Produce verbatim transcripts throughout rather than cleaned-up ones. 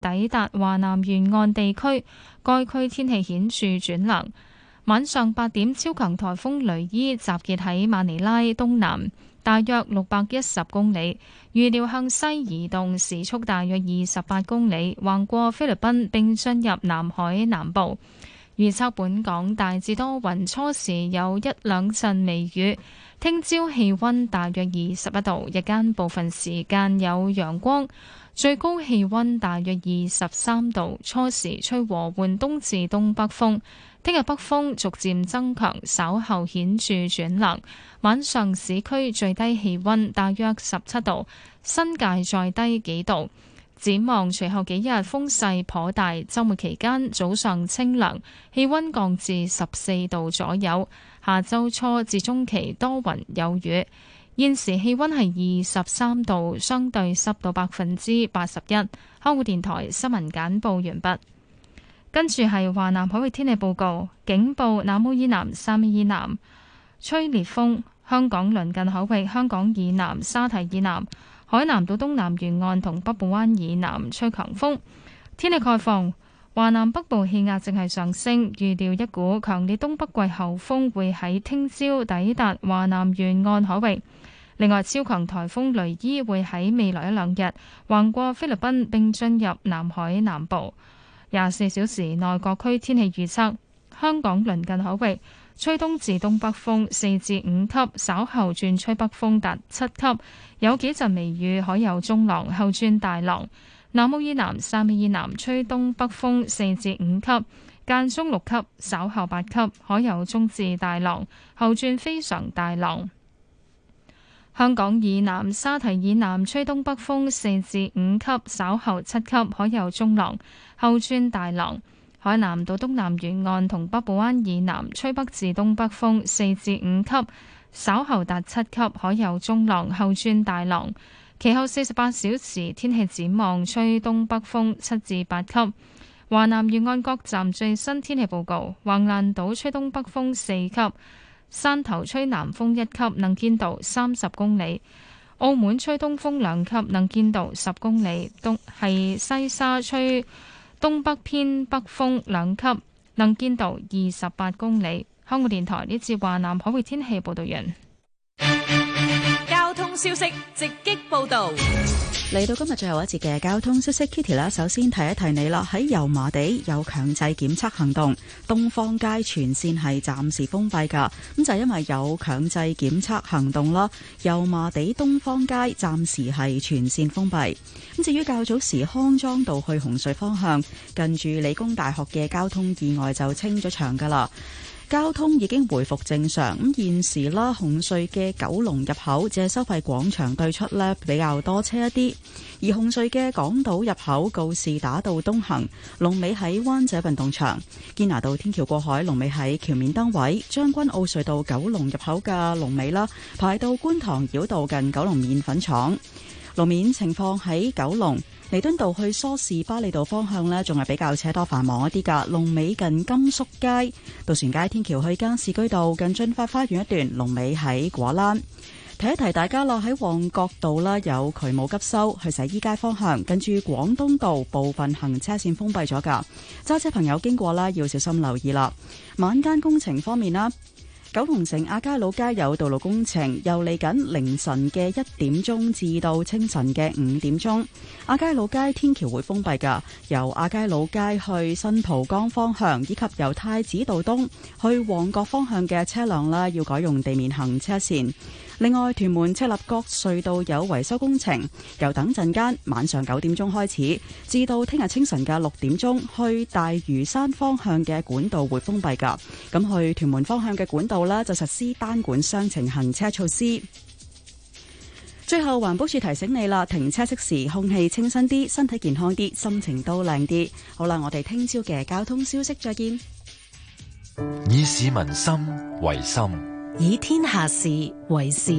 抵達華南沿岸地區，該區天氣顯著轉涼。晚上八點，超強颱風雷伊集結喺馬尼拉東南，大約六百一十公里，預料向西移動，時速大約二十八公里，橫過菲律賓並進入南海南部。預測本港大致多雲，初時有一兩陣微雨。聽朝氣溫大約二十一度，日間部分時間有陽光，最高氣溫大約二十三度。初時吹和緩東至東北風。聽日北風逐漸增強，稍後顯著轉涼。晚上市區最低氣溫大約十七度，新界再低幾度。展望隨後幾日風勢頗大，週末期間早上清涼，氣溫降至十四度左右。下週初至中期多雲有雨。現時氣溫係二十三度，相對濕度百分之八十一。香港電台新聞簡報完畢。跟住係華南海域天氣報告，警報：南澳以南、汕尾以南吹烈風，香港鄰近海域、香港以南、沙堤以南、海南島東南沿岸同北部灣以南吹強風。天氣概況：華南北部氣壓正係上升，預料一股強烈東北季候風會喺聽朝抵達華南沿岸海域。另外，超強颱風雷伊會喺未來一兩日橫過菲律賓並進入南海南部。廿四小時內各區天氣預測：香港鄰近海域吹東至東北風四至五級，稍後轉吹北風達七級，有幾陣微雨，海有中浪，後轉大浪。南澳以南、汕尾以南吹東北風四至五級，間中六級，稍後八級，海有中至大浪，後轉非常大浪。香港以南、沙堤以南吹東北風四至五級，稍後七級，海有中浪，後轉大浪。海南島東南沿岸同北部灣以南吹北至東北風四至五級，稍後達七級，海有中浪，後轉大浪。其後四十八小時天氣展望，吹東北風七至八級。華南沿岸各站最新天氣報告：橫瀾島吹東北風四級。汕頭吹南風一級，能見度三十公里；澳門吹東風兩級，能見度十公里。東係西沙吹東北偏北風兩級，能見度二十八公里。香港電台呢節華南海域天氣報道完。 交通消息直擊報道。 嚟到今日最後一節嘅交通消息 ，Kitty 啦，首先提一提你啦，喺油麻地有強制檢測行動，東方街全線係暫時封閉噶，咁就係因為有強制檢測行動啦，油麻地東方街暫時係全線封閉。咁至於較早時康莊道去紅隧方向，近住理工大學嘅交通意外就清咗場噶啦。交通已經回復正常，咁現時啦，紅隧嘅九龍入口即係收費廣場對出呢比較多車一啲，而紅隧嘅港島入口告士打道東行龍尾喺灣仔運動場，堅拿道天橋過海龍尾喺橋面燈位，將軍澳隧道九龍入口嘅龍尾啦排到觀塘繞道近九龍麵粉廠。路面情況喺九龍彌敦道去梳士巴利道方向呢，仲係比較車多繁忙一啲噶。龍尾近甘肅街，渡船街天橋去加士居道近駿發花園一段，龍尾喺果欄。提一提大家啦，喺旺角道啦有渠務急修，去洗衣街方向，近住廣東道部分行車線封閉咗噶。揸車朋友經過啦，要小心留意啦。晚間工程方面啦，九龍城亞皆老街有道路工程，由嚟緊凌晨嘅一點鐘至到清晨嘅五點鐘，亞皆老街天橋會封閉噶。由亞皆老街去新蒲崗方向，以及由太子道東去旺角方向嘅車輛啦，要改用地面行車線。另外，屯門赤鱲角隧道有維修工程，由等陣間晚上九點鐘開始，至到聽日清晨嘅六點鐘，去大嶼山方向嘅管道會封閉噶。咁去屯門方向嘅管道呢，就實施單管雙程行車措施。最後，環保署提醒你啦，停車熄匙，空氣清新啲，身體健康啲，心情都靚啲。好啦，我哋聽朝嘅交通消息再見。 以市民心為心， 以天下事為事。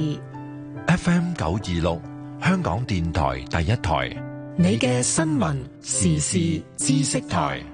F M 九二六，香港電台第一台， 你嘅新聞時事知識台。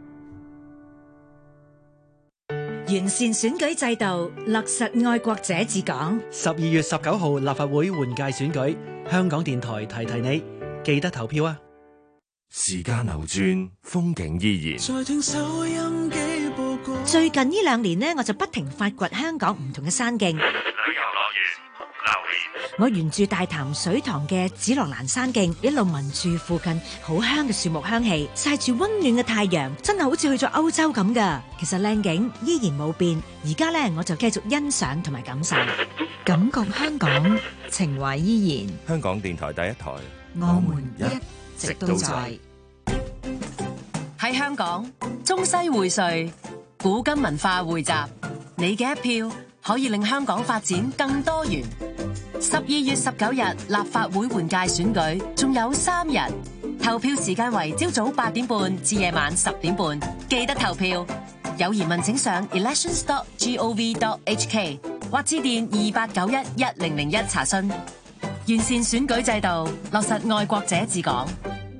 完善選舉制度，落實愛國者治港。 十二月十九號立法會換屆選舉，香港電台提提你，記得投票啊！ 時間流轉，風景依然。 再聽收音機報告。 最近呢兩年呢，我就不停發掘香港唔同嘅山徑。 旅遊樂園榴蓮， 我沿住大潭水塘嘅紫羅蘭山徑，一路聞住附近好香嘅樹木香氣，曬住溫暖嘅太陽，真係好似去咗歐洲咁噶。其實靚景依然冇變，而家呢，我就繼續欣賞同埋感受， 感覺香港情懷依然。 香港電台第一台， 我們一直都在。 喺香港，中西薈萃，古今文化匯集，你嘅一票可以令香港發展更多元。十二月十九日立法會換屆選舉仲有三日，投票時間為朝早八點半至夜晚十點半，記得投票。有疑問請上 elections dot gov dot hk 或致電二八九一一零零一查詢。完善選舉制度，落實愛國者治港。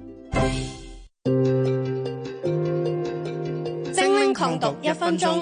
精靈抗毒一分鐘。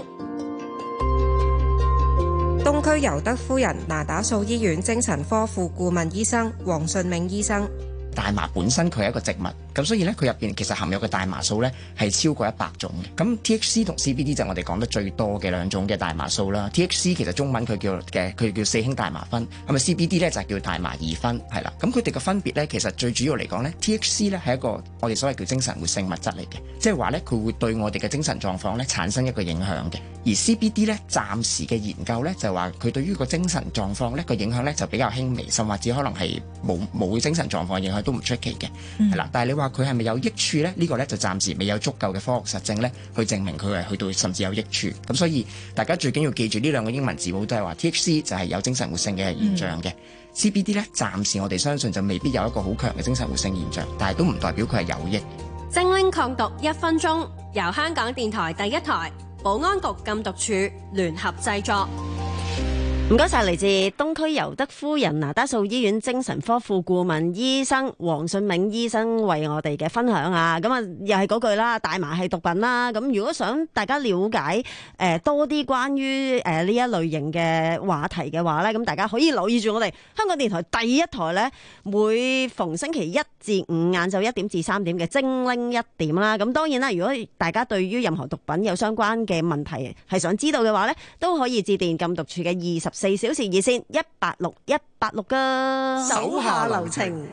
東區尤德夫人那打素醫院精神科副顧問醫生黃順銘醫生。 大麻本身佢係一個植物，咁所以咧佢入邊其實含有嘅大麻素咧係超過一百種嘅。咁 T H C 同 C B D 就係我哋講得最多嘅兩種嘅大麻素啦。T H C 其實中文佢叫嘅佢叫四氫大麻酚，咁啊 C B D 咧就係叫大麻二酚，係啦。咁佢哋嘅分別咧，其實最主要嚟講咧 ，T H C 咧係一個我哋所謂叫精神活性物質嚟嘅，即係話咧佢會對我哋嘅精神狀況咧產生一個影響嘅。而 C B D 咧暫時嘅研究咧就係話佢對於個精神狀況咧個影響咧就比較輕微，甚至可能係冇冇精神狀況影響都唔出奇嘅，係啦、嗯。但係你話佢係咪有益處咧？呢、呢個咧就暫時未有足夠嘅科學實證咧去證明佢係去到甚至有益處。咁所以大家最緊要記住呢兩個英文字母都係話 T H C 就係有精神活性嘅現象嘅、嗯、，C B D 咧暫時我哋相信就未必有一個好強嘅精神活性現象，但係都唔代表佢係有益。 精靈抗毒一分鐘，由香港電台第一台、保安局禁毒處聯合製作。 唔該晒，嚟自東區尤德夫人那打素醫院精神科副顧問醫生黃順銘醫生為我哋嘅分享啊，咁啊又係嗰句啦，大麻係毒品啦。咁如果想大家了解誒、呃、多啲關於誒呢一類型嘅話題嘅話咧，咁大家可以留意住我哋香港電台第一台咧，每逢星期一至五晏晝一點至三點嘅精靈一點啦。咁當然啦，如果大家對於任何毒品有相關嘅問題係想知道嘅話咧，都可以致電禁毒處嘅二十四小時熱線一八六一八六噶。 手下留情。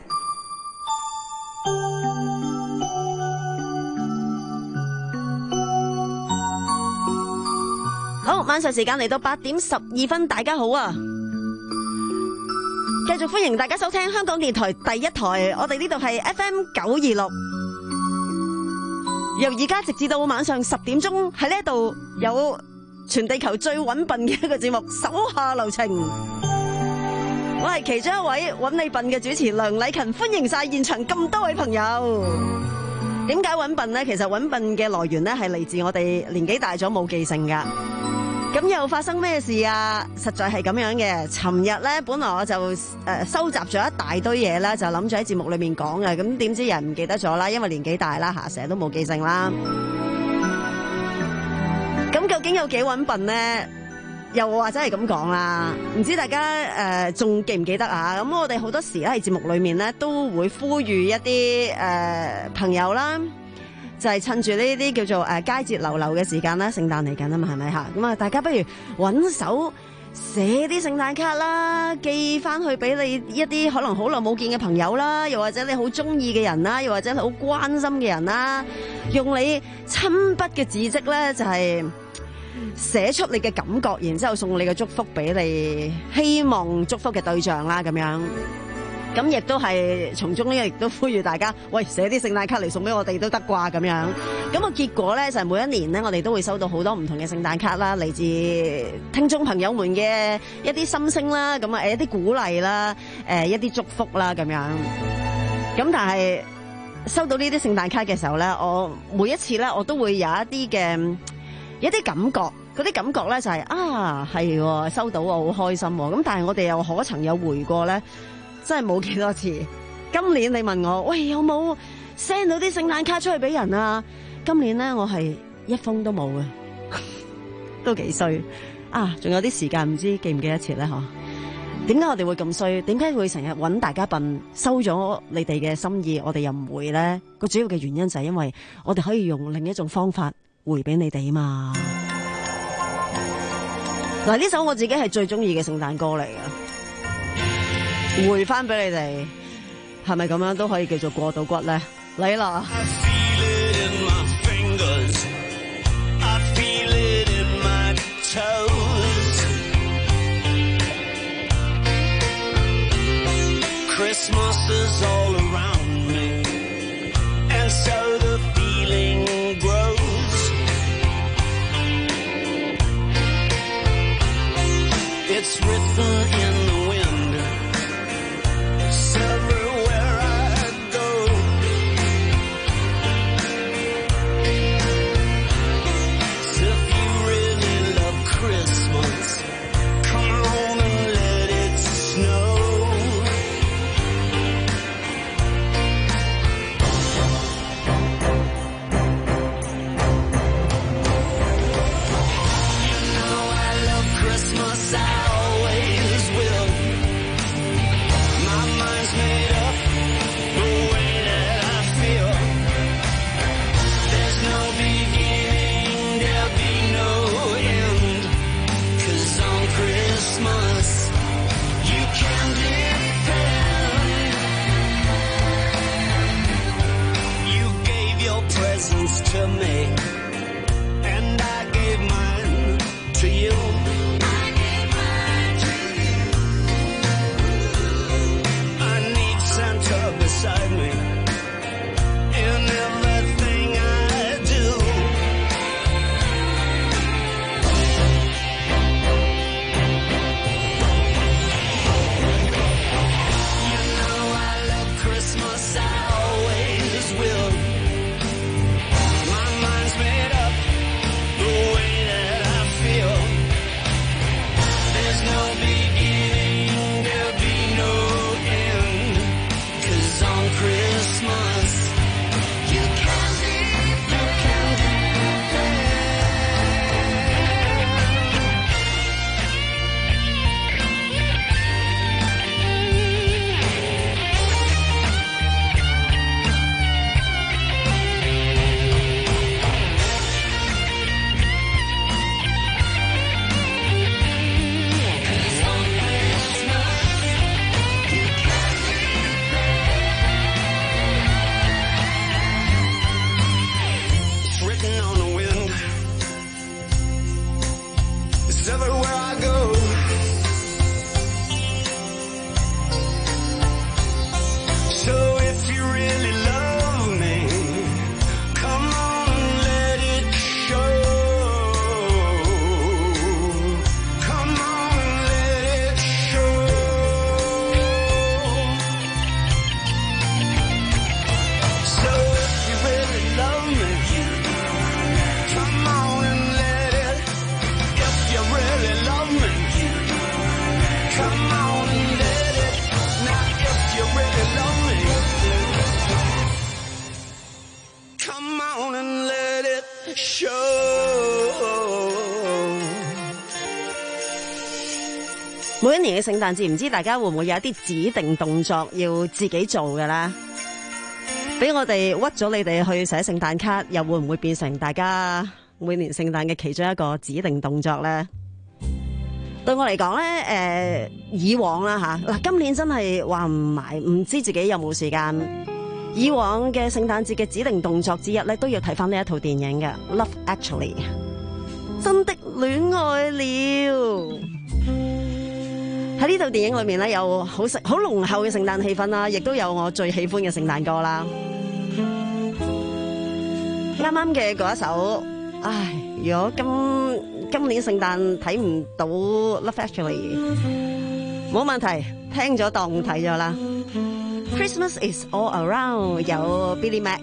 好，晚上時間嚟到八點十二分，大家好啊！繼續歡迎大家收聽香港電台第一台，我哋呢度係 F M 九二六，由而家直至到晚上十點鐘喺呢度有全地球最揾笨嘅一個節目《手下留情》，我係其中一位揾你笨嘅主持梁禮勤，歡迎晒現場咁多位朋友。點解揾笨呢？其實揾笨嘅來源呢係嚟自我哋年紀大咗冇記性噶。咁又發生咩事啊？實在係咁樣嘅。尋日呢，本來我就誒、呃、收集咗一大堆嘢啦，就諗住喺節目裏面講嘅。咁點知人唔記得咗啦，因為年紀大啦吓，成日都冇記性啦。咁究竟有幾揾笨呢？又或者係咁講啦，唔知大家誒仲、呃、記唔記得啊？咁我哋好多時咧喺節目裏面咧都會呼籲一啲誒、呃、朋友啦，就係、是、趁住呢啲叫做誒、呃、佳節流流嘅時間啦，聖誕嚟緊啊嘛，係咪吓？咁啊，大家不如揾手寫啲聖誕卡啦，寄翻去俾你一啲可能好耐冇見嘅朋友啦，又或者你好中意嘅人啦，又或者你好關心嘅人啦，用你親筆嘅字跡咧，就係、是。寫出你嘅感覺，然之後送你嘅祝福俾你希望祝福嘅對象啦，咁樣咁亦都係從中呢，亦都呼籲大家，喂，寫啲聖誕卡嚟送俾我哋都得啩，咁樣咁個結果呢，就係、是、每一年呢，我哋都會收到好多唔同嘅聖誕卡啦，嚟自聽眾朋友們嘅一啲心聲啦，咁啊，誒一啲鼓勵啦，誒一啲祝福啦，咁樣咁，但係收到呢啲聖誕卡嘅時候呢，我每一次呢，我都會有一啲嘅。有啲感覺，嗰啲感覺咧就係、是、啊，係收到我好開心喎。咁但係我哋又可曾有回過咧？真係冇幾多次。今年你問我，喂，有冇 send 到啲聖誕卡出去俾人啊？今年咧我係一封都冇嘅，都幾衰啊！仲有啲時間，唔知記唔記得切咧？嗬。 點解我哋會咁衰？點解會成日揾大家笨，收咗你哋嘅心意，我哋又唔會呢？個主要嘅原因就係因為我哋可以用另一種方法回俾你哋啊嘛。嗱，呢首我自己係最中意嘅聖誕歌嚟嘅，回翻俾你哋，係咪咁樣都可以叫做過到骨咧？嚟啦！ Christmas is all around me, and so the feeling grows. It's written in the wind, it's everywhere I go. So if you really love Christmas, come on and let it snow. To me, and I gave mine to you. I gave mine to you. I need Santa beside me in everything I do. You know I love Christmas, I always will. Show 每一年嘅聖誕節，唔知大家會唔會有一啲指定動作要自己做嘅咧？俾我哋屈咗你哋去寫聖誕卡，又會唔會變成大家每年聖誕嘅其中一個指定動作咧？對我嚟講咧，誒、呃，以往啦吓，嗱，今年真係話唔埋，唔知自己有冇時間。以往嘅聖誕節嘅指定動作之一咧，都要睇翻呢一套電影嘅《Love Actually》，真的戀愛了。喺呢套電影裏面咧，有好聖好濃厚嘅聖誕氣氛啦，亦都有我最喜歡嘅聖誕歌啦。啱啱嘅嗰一首，唉，如果今今年聖誕睇唔到《Love Actually》，冇問題，聽咗當睇咗啦。Christmas is all around 有 Billy Mac。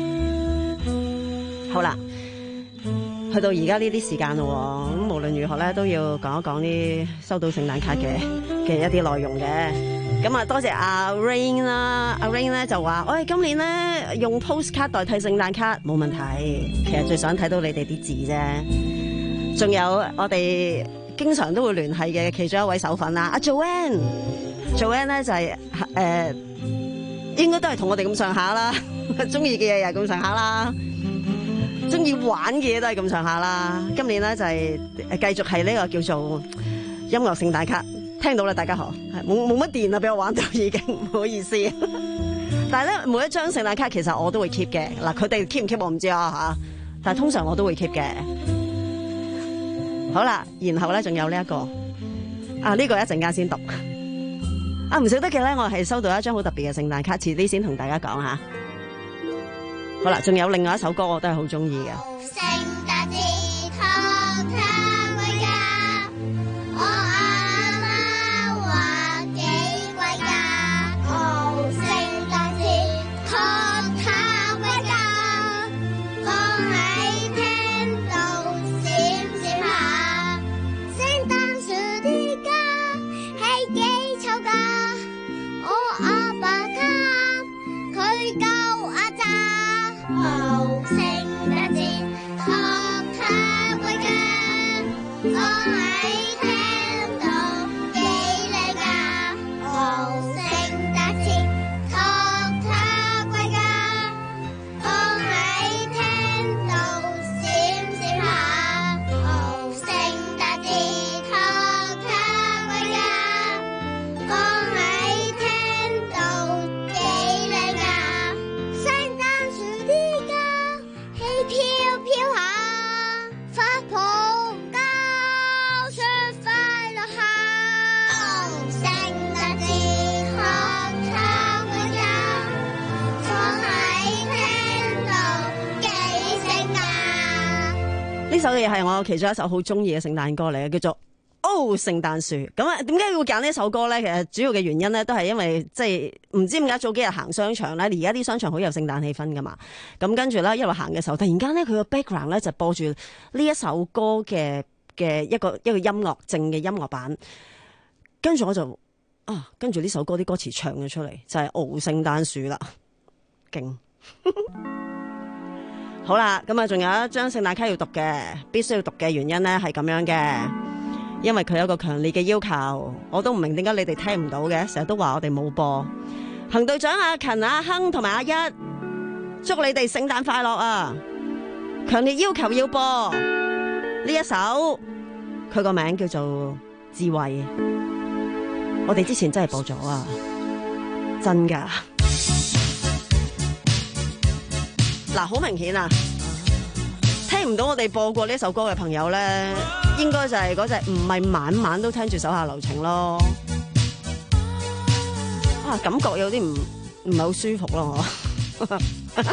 好啦，去到而家呢啲時間咯，咁無論如何咧都要講一講啲收到聖誕卡嘅嘅一啲內容嘅。咁啊，多謝阿 Rain 啦，阿 Rain 咧就話：，喂，今年咧用 postcard 代替聖誕卡冇問題，其實最想睇到你哋啲字啫。仲有我哋經常都會聯繫嘅其中一位手粉啦，阿 Joanne，Joanne 咧就係、是、誒、呃、應該都係同我哋咁上下啦，中意嘅嘢又係咁上下啦，中意玩嘅嘢都係咁上下啦。今年咧就係、是、繼續係呢個叫做音樂聖誕卡，聽到啦，大家好，冇冇乜電啦，俾我玩到已經，唔好意思。但係咧，每一張聖誕卡其實我都會 keep 嘅。嗱，佢哋 keep 唔 keep 我唔知啊吓，但係通常我都會 keep 嘅。好啦，然後咧仲有呢、這、一個啊，呢、這個一陣間先讀。啊，唔少得嘅咧，我係收到一張好特別嘅聖誕卡，遲啲先同大家講下。好啦，仲有另外一首歌我都係好中意嘅。呢首嘢係我其中一首好中意嘅聖誕歌嚟嘅，叫做《哦聖誕樹》。咁啊，點解要揀呢首歌咧？其實主要嘅原因咧，都係因為即係唔知點解早幾日行商場咧，而家啲商場好有聖誕氣氛噶嘛。咁跟住咧一路行嘅時候，突然間咧佢個 background 咧就播住呢一首歌嘅嘅一個一個音樂正嘅音樂版。跟住我就啊，跟住呢首歌啲歌詞唱咗出嚟，就係、是《哦聖誕樹》啦，勁！好啦，咁啊，仲有一張聖誕卡要讀嘅，必須要讀嘅原因咧係咁樣嘅，因為佢有一個強烈嘅要求，我都唔明點解你哋聽唔到嘅，成日都話我哋冇播。行隊長阿勤、阿亨同埋阿一，祝你哋聖誕快樂啊！強烈要求要播呢一首，佢個名叫做《智慧》，我哋之前真係播咗啊，真噶。嗱，好明顯啊！聽唔到我哋播過呢首歌嘅朋友咧，應該就係嗰隻唔係晚晚都聽住手下留情咯。啊，感覺有啲唔唔係好舒服咯，我。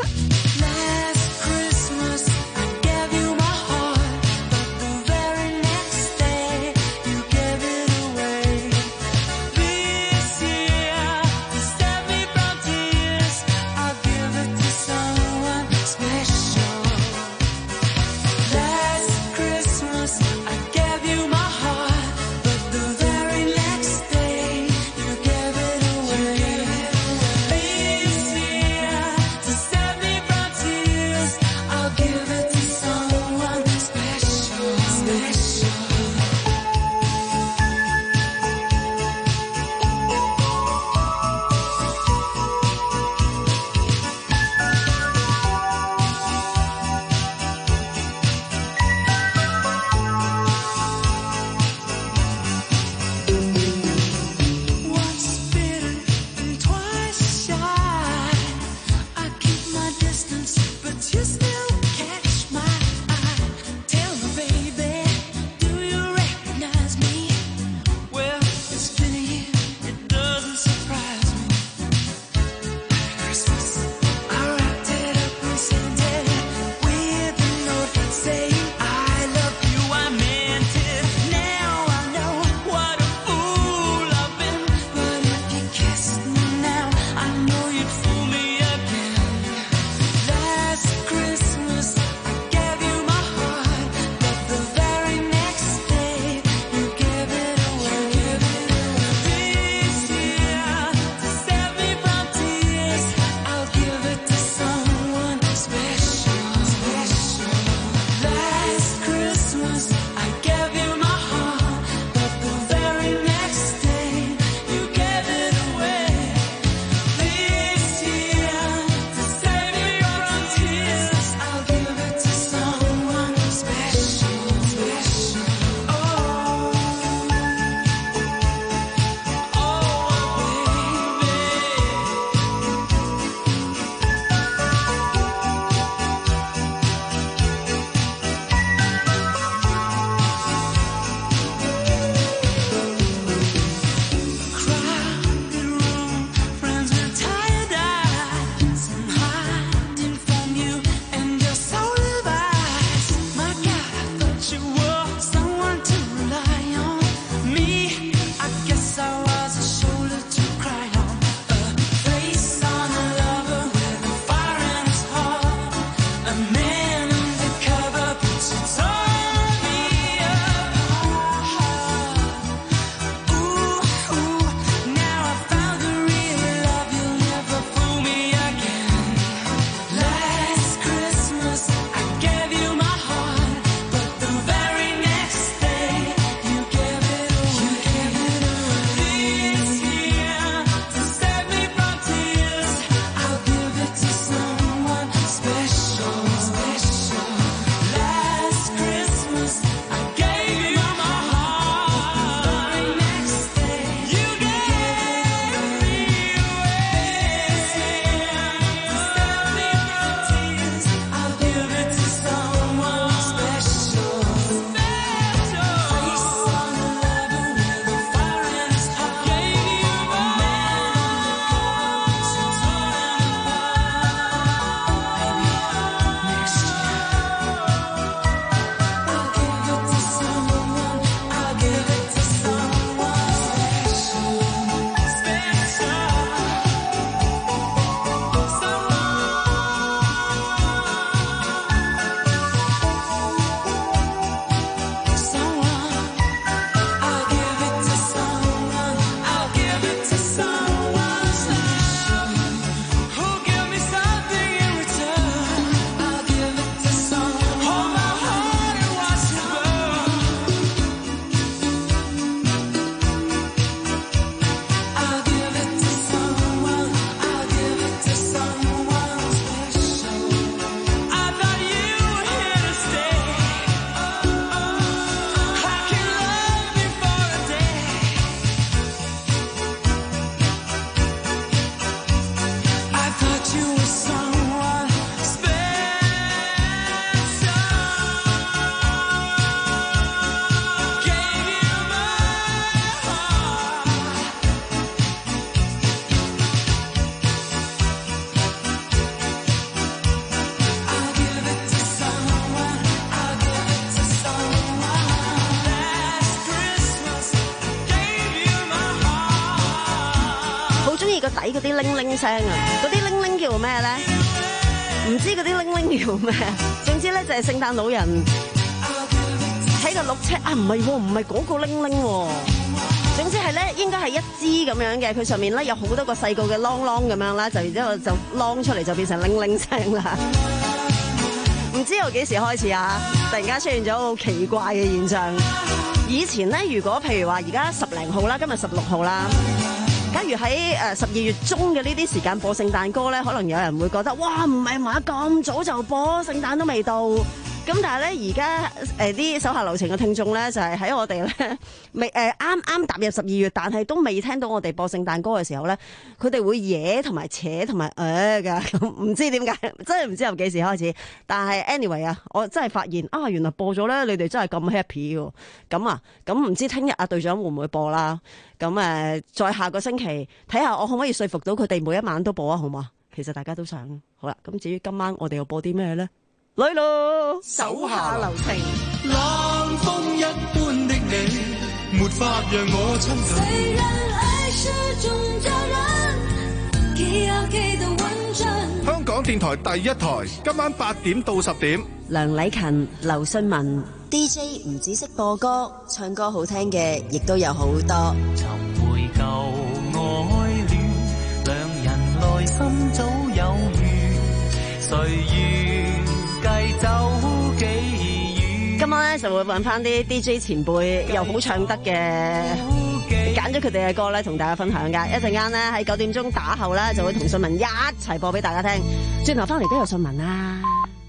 底嗰啲鈴鈴聲啊，嗰啲鈴鈴叫咩咧？唔知嗰啲鈴鈴叫咩？總之咧就係聖誕老人喺個綠車啊，唔係唔係嗰個鈴鈴。總之係咧，應該係一支咁樣嘅，佢上面咧有好多個細個嘅啷啷咁樣啦，就然之後就啷出嚟就變成鈴鈴聲啦。唔知由幾時開始啊，突然間出現咗好奇怪嘅現象。以前咧，如果譬如話而家十零號啦，今日十六號啦，假如喺誒十二月中嘅呢啲時間播聖誕歌咧，可能有人會覺得哇，唔係嘛，咁早就播，聖誕都未到。咁但係咧，而家誒啲手下留情嘅聽眾咧，就係喺我哋咧未誒啱啱踏入十二月，但係都未聽到我哋播聖誕歌嘅時候咧，佢哋會惹同埋扯同埋誒㗎，咁唔知點解，真係唔知由幾時開始。但係 anyway 啊，我真係發現啊，原來播咗咧，你哋真係咁 happy 喎。咁啊，咁唔知聽日阿隊長會唔會播啦？咁誒，再下個星期睇下我可唔可以說服到佢哋每一晚都播啊？好嘛？其實大家都想。好啦，咁至於今晚我哋又播啲咩咧？來咯，手下留情。冷風一般的你，沒法讓我親近。雖然愛是種責任，記要記得穩陣。香港電台第一台，今晚八點到十點。梁禮勤、劉信文 D J 唔只識播歌，唱歌好聽嘅亦都有好多。尋回舊愛戀，兩人內心早有緣，誰願繼走幾遠。今晚咧就會揾翻啲 D J 前輩又好唱得嘅，揀咗佢哋嘅歌咧同大家分享噶。一陣間咧喺九點鐘打後咧就會同信文一齊播俾大家聽。轉頭翻嚟都有信文啦。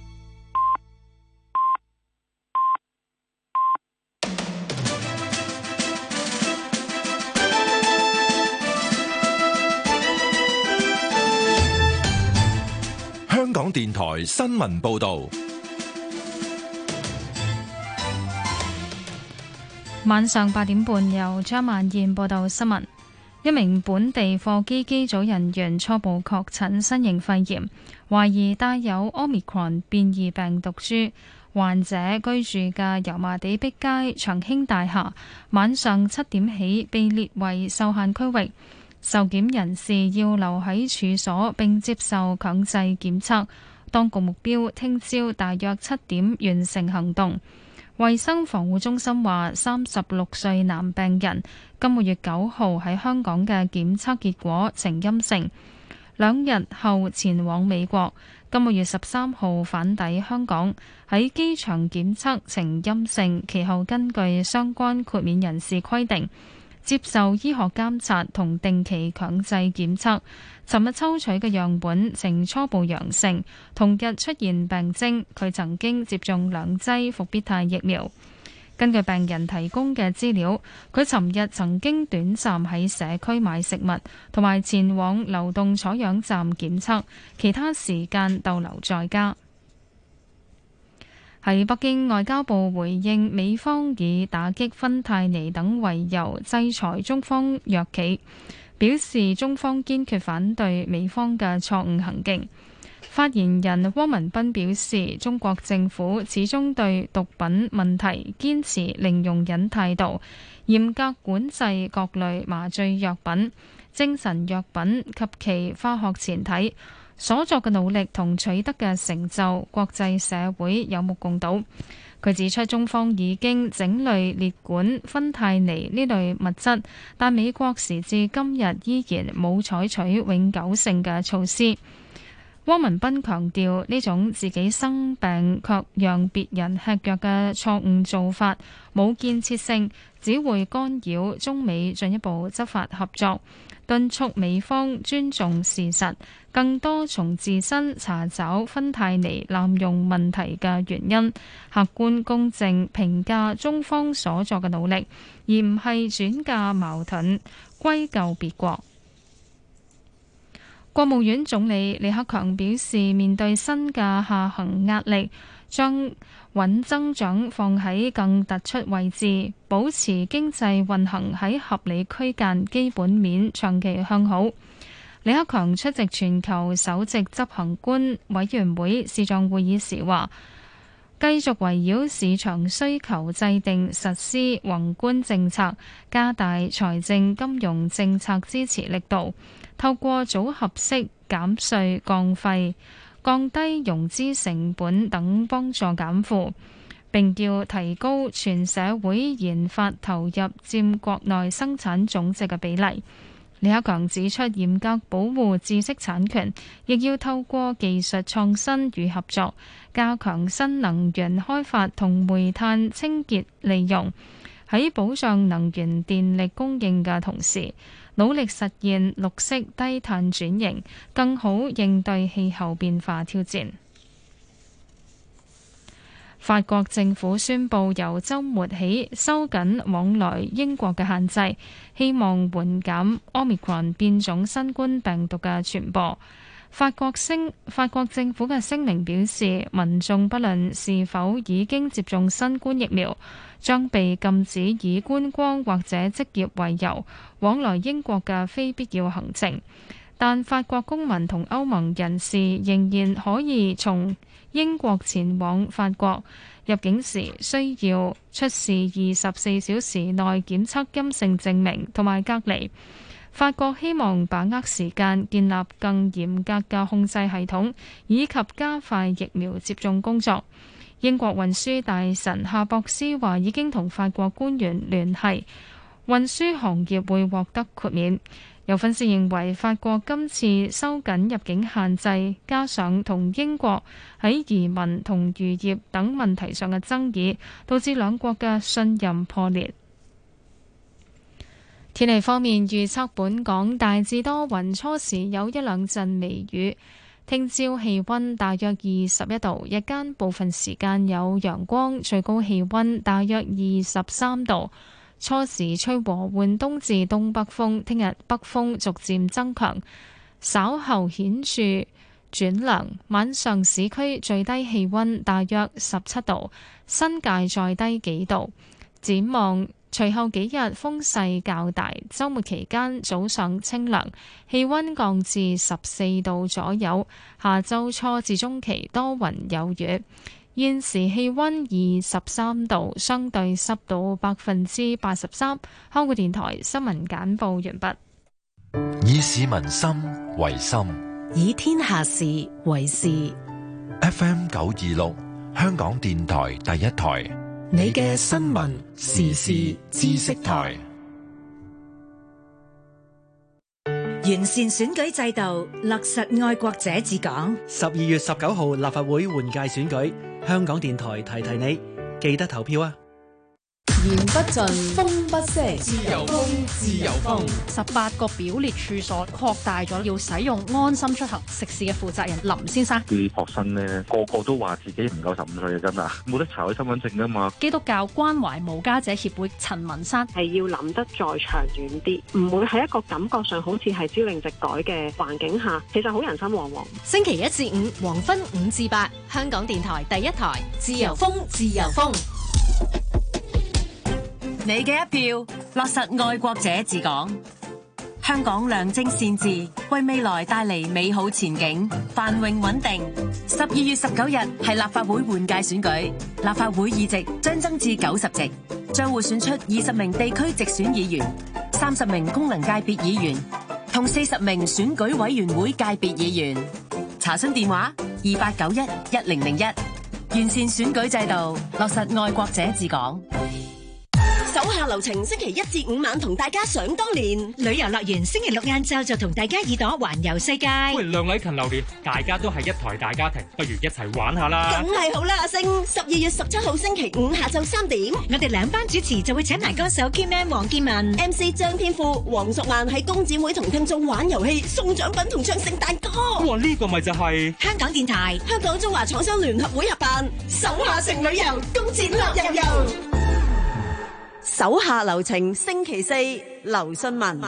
香港電台新聞報道。 晚上八點半，由張曼燕報道新聞。一名本地貨機機組人員初步確診新型肺炎，懷疑帶有 Omicron 變異病毒株。患者居住嘅油麻地碧街長興大廈，晚上七點起被列為受限區域。受檢人士要留喺處所並接受強制檢測。當局目標聽朝大約七點完成行動。衛生防護中心話，三十六歲男病人今個月九號喺香港嘅檢測結果呈陰性，兩日後前往美國，今個月十三號返抵香港，喺機場檢測呈陰性，其後根據相關豁免人士規定，接受醫學監察同定期強制檢測。尋日抽取嘅樣本呈初步陽性，同日出現病徵。佢曾經接種兩劑復必泰疫苗。根據病人提供嘅資料，佢尋日曾經短暫喺社區買食物，同埋前往流動採樣站檢測，其他時間逗留在家。喺北京，外交部回應美方以打擊芬太尼等為由制裁中方藥企，表示中方堅決反對美方嘅錯誤行徑。發言人汪文斌表示，中國政府始終對毒品問題堅持零容忍態度，嚴格管制各類麻醉藥品、精神藥品及其化學前體。所作嘅努力同取得嘅成就，國際社會有目共睹。佢指出，中方已經整類列管芬太尼呢類物質，但美國時至今日依然冇採取永久性嘅措施。汪文斌強調，呢種自己生病卻讓別人吃藥嘅錯誤做法冇建設性，只會干擾中美進一步執法合作。敦促美方尊重事實，更多從自身查找芬太尼濫用問題嘅原因，客觀公正評價中方所作嘅努力，而唔係轉嫁矛盾，歸咎別國。國務院總理李克強表示，面對新嘅下行壓力，將穩增長放喺更突出位置，保持經濟運行喺合理區間，基本面長期向好。李克強出席全球首席執行官委員會視像會議時話， 繼續圍繞市場需求制定實施宏觀政策，加大財政金融政策支持力度，透過組合式減稅降費、降低融資成本等幫助減負，並要提高全社會研發投入佔國內生產總值嘅比例。李克強指出，嚴格保護知識產權，亦要透過技術創新與合作，加強新能源開發同煤炭清潔利用，喺保障能源電力供應嘅同時，努力實現綠色低碳轉型，更好應對氣候變化挑戰。法國政府宣布由週末起收緊往來英國嘅限制，希望緩減 Omicron 變種新冠病毒嘅傳播。法國聲法國政府嘅聲明表示，民眾不論是否已經接種新冠疫苗，將被禁止以觀光或者職業為由往來英國嘅非必要行程。但法國公民同歐盟人士仍然可以從英國前往法國，入境時需要出示二十四小時內檢測陰性證明同埋隔離。法國希望把握時間，建立更嚴格嘅控制系統，以及加快疫苗接種工作。英國運輸大臣夏博斯話已經同法國官員聯繫，運輸行業會獲得豁免。有分析認為，法國今次收緊入境限制，加上同英國喺移民同漁業等問題上嘅爭議，導致兩國嘅信任破裂。天氣方面，預測本港大致多雲，初時有一兩陣微雨。聽朝氣溫大約二十一度，日間部分時間有陽光，最高氣溫大約二十三度。初時吹和緩東至東北風，聽日北風逐漸增強，稍後顯著轉涼。晚上市區最低氣溫大約十七度，新界再低幾度。展望隨後幾日風勢較大，週末期間早上清涼，氣溫降至十四度左右。下週初至中期多雲有雨。現時氣溫二十三度，相對濕度百分之八十三。香港電台新聞簡報完畢。 以市民心為心， 以天下事為事。 F M 九二六，香港電台第一台， 你嘅新聞時事知識台。 完善選舉制度，落實愛國者治港。 十二月十九號立法會換屆選舉，香港電台提提你，記得投票啊！ 言不盡，風不息，自由風，自由風。 十八個表列處所擴大咗，要使用安心出行食肆嘅負責人林先生。 啲學生呢，個個都話自己唔夠十五歲嘅，真啊，冇得查佢身份證噶嘛。 基督教關懷無家者協會陳文山係要諗得再長遠啲，唔會喺一個感覺上好似係朝令夕改嘅環境下，其實好人心惶惶。 星期一至五黃昏五至八，香港電台第一台，自由風，自由風。 你嘅一票，落實愛國者治港。香港良政善治，為未來帶嚟美好前景，繁榮穩定。十二月十九日係立法會換屆選舉，立法會議席將增至九十席，將會選出二十名地區直選議員、三十名功能界別議員同四十名選舉委員會界別議員。查詢電話：二八九一一零零一。完善選舉制度，落實愛國者治港。 手下留情，星期一至五晚同大家想當年。 旅遊樂園星期六晏晝就同大家耳朵環遊世界。 喂，梁禮勤、榴蓮，大家都係一台大家庭，不如一齊玩下啦！ 梗係好啦，阿星。十二月十七號星期五下晝三點， 我哋兩班主持就會請埋歌手 Kman 黃建文、 M C 張天賦、黃淑曼喺工展會同聽眾玩遊戲、送獎品同唱聖誕歌。 哇，呢個咪就係香港電台、 香港中華廠商聯合會合辦手下城旅遊工展樂悠悠。手下留情，星期四劉信文。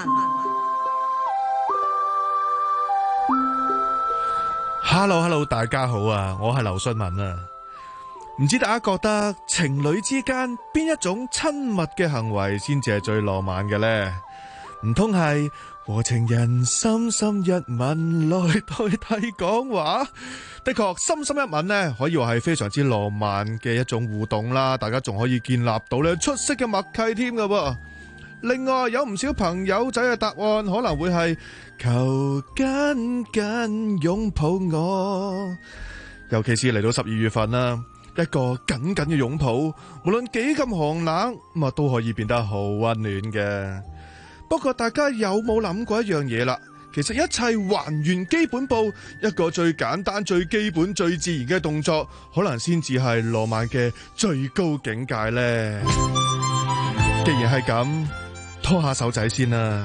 Hello Hello， 大家好啊，我係劉信文啊。唔知大家覺得情侶之間邊一種親密嘅行為先至係最浪漫嘅呢？唔通係和情人深深一吻來代替講話。的確，深深一吻呢，可以話係非常之浪漫嘅一種互動啦，大家仲可以建立到呢出色嘅默契添噶噃。另外有唔少朋友仔嘅答案可能會係求緊緊擁抱我，尤其是嚟到十二月份啦，一個緊緊嘅擁抱，無論幾咁寒冷，咁啊都可以變得好溫暖嘅。不過大家有冇諗過一樣嘢啦？其實一切還原基本步，一個最簡單、最基本、最自然嘅動作，可能先至係浪漫嘅最高境界呢。既然係咁，拖下手仔先啦。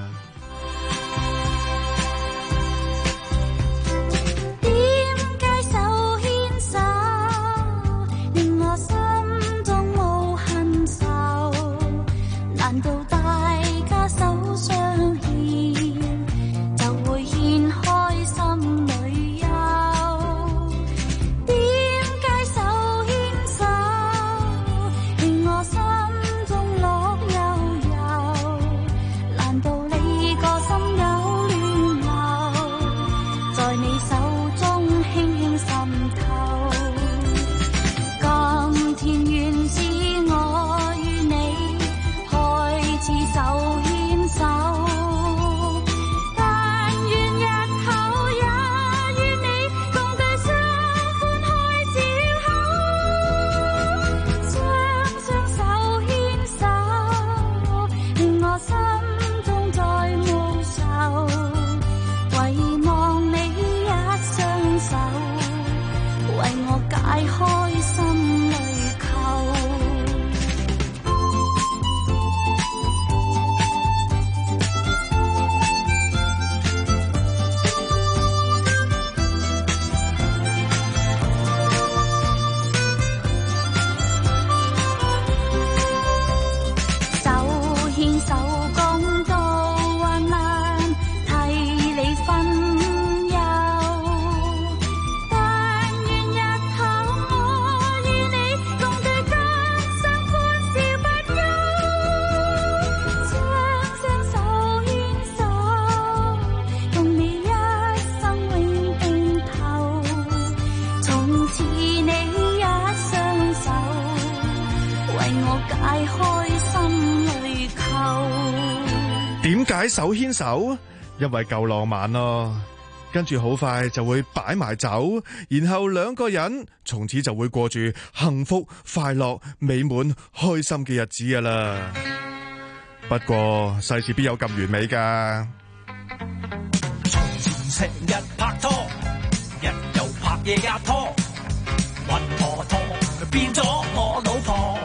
點解手牽手？因為夠浪漫咯。跟住好快就會擺埋酒，然後兩個人從此就會過住幸福、快樂、美滿、開心嘅日子㗎喇。不過世事邊有咁完美㗎？ 從前成日拍拖，日又拍夜壓拖，暈陀陀變咗我老婆。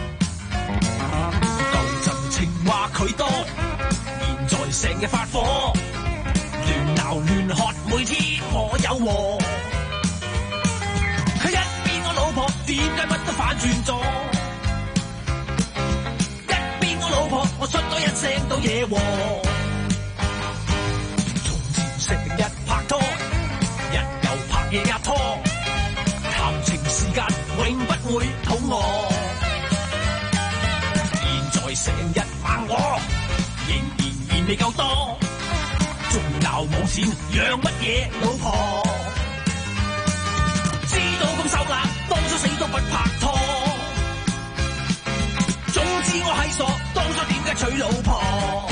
舊陣情話佢多，現在成日發火，亂鬧亂喝，每天我有禍。佢一變我老婆，點解乜都反轉咗？一變我老婆，我出多一聲都惹禍。從前成日拍拖，日又拍夜壓拖，談情時間永不會肚餓。現在成日猛我，仍然嫌未夠多，仲鬧冇錢養乜嘢老婆？知道咁受難，當初死都不拍拖。總之我係傻，當初點解娶老婆？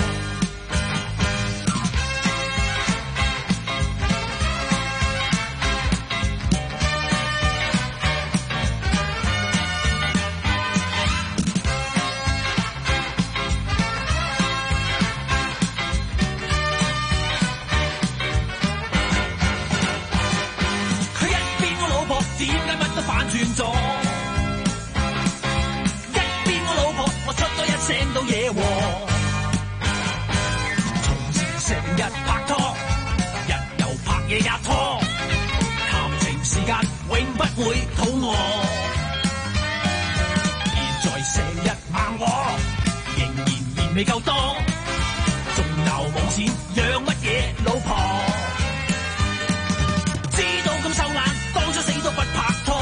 點解乜都反轉咗？一變我老婆，我出多一聲都惹禍。從前成日拍拖，日又拍夜壓拖，談情時間永不會肚餓。現在成日猛我，仍然嫌未夠多，仲鬧冇錢養乜嘢老婆？知道咁受難，當初死都不拍拖。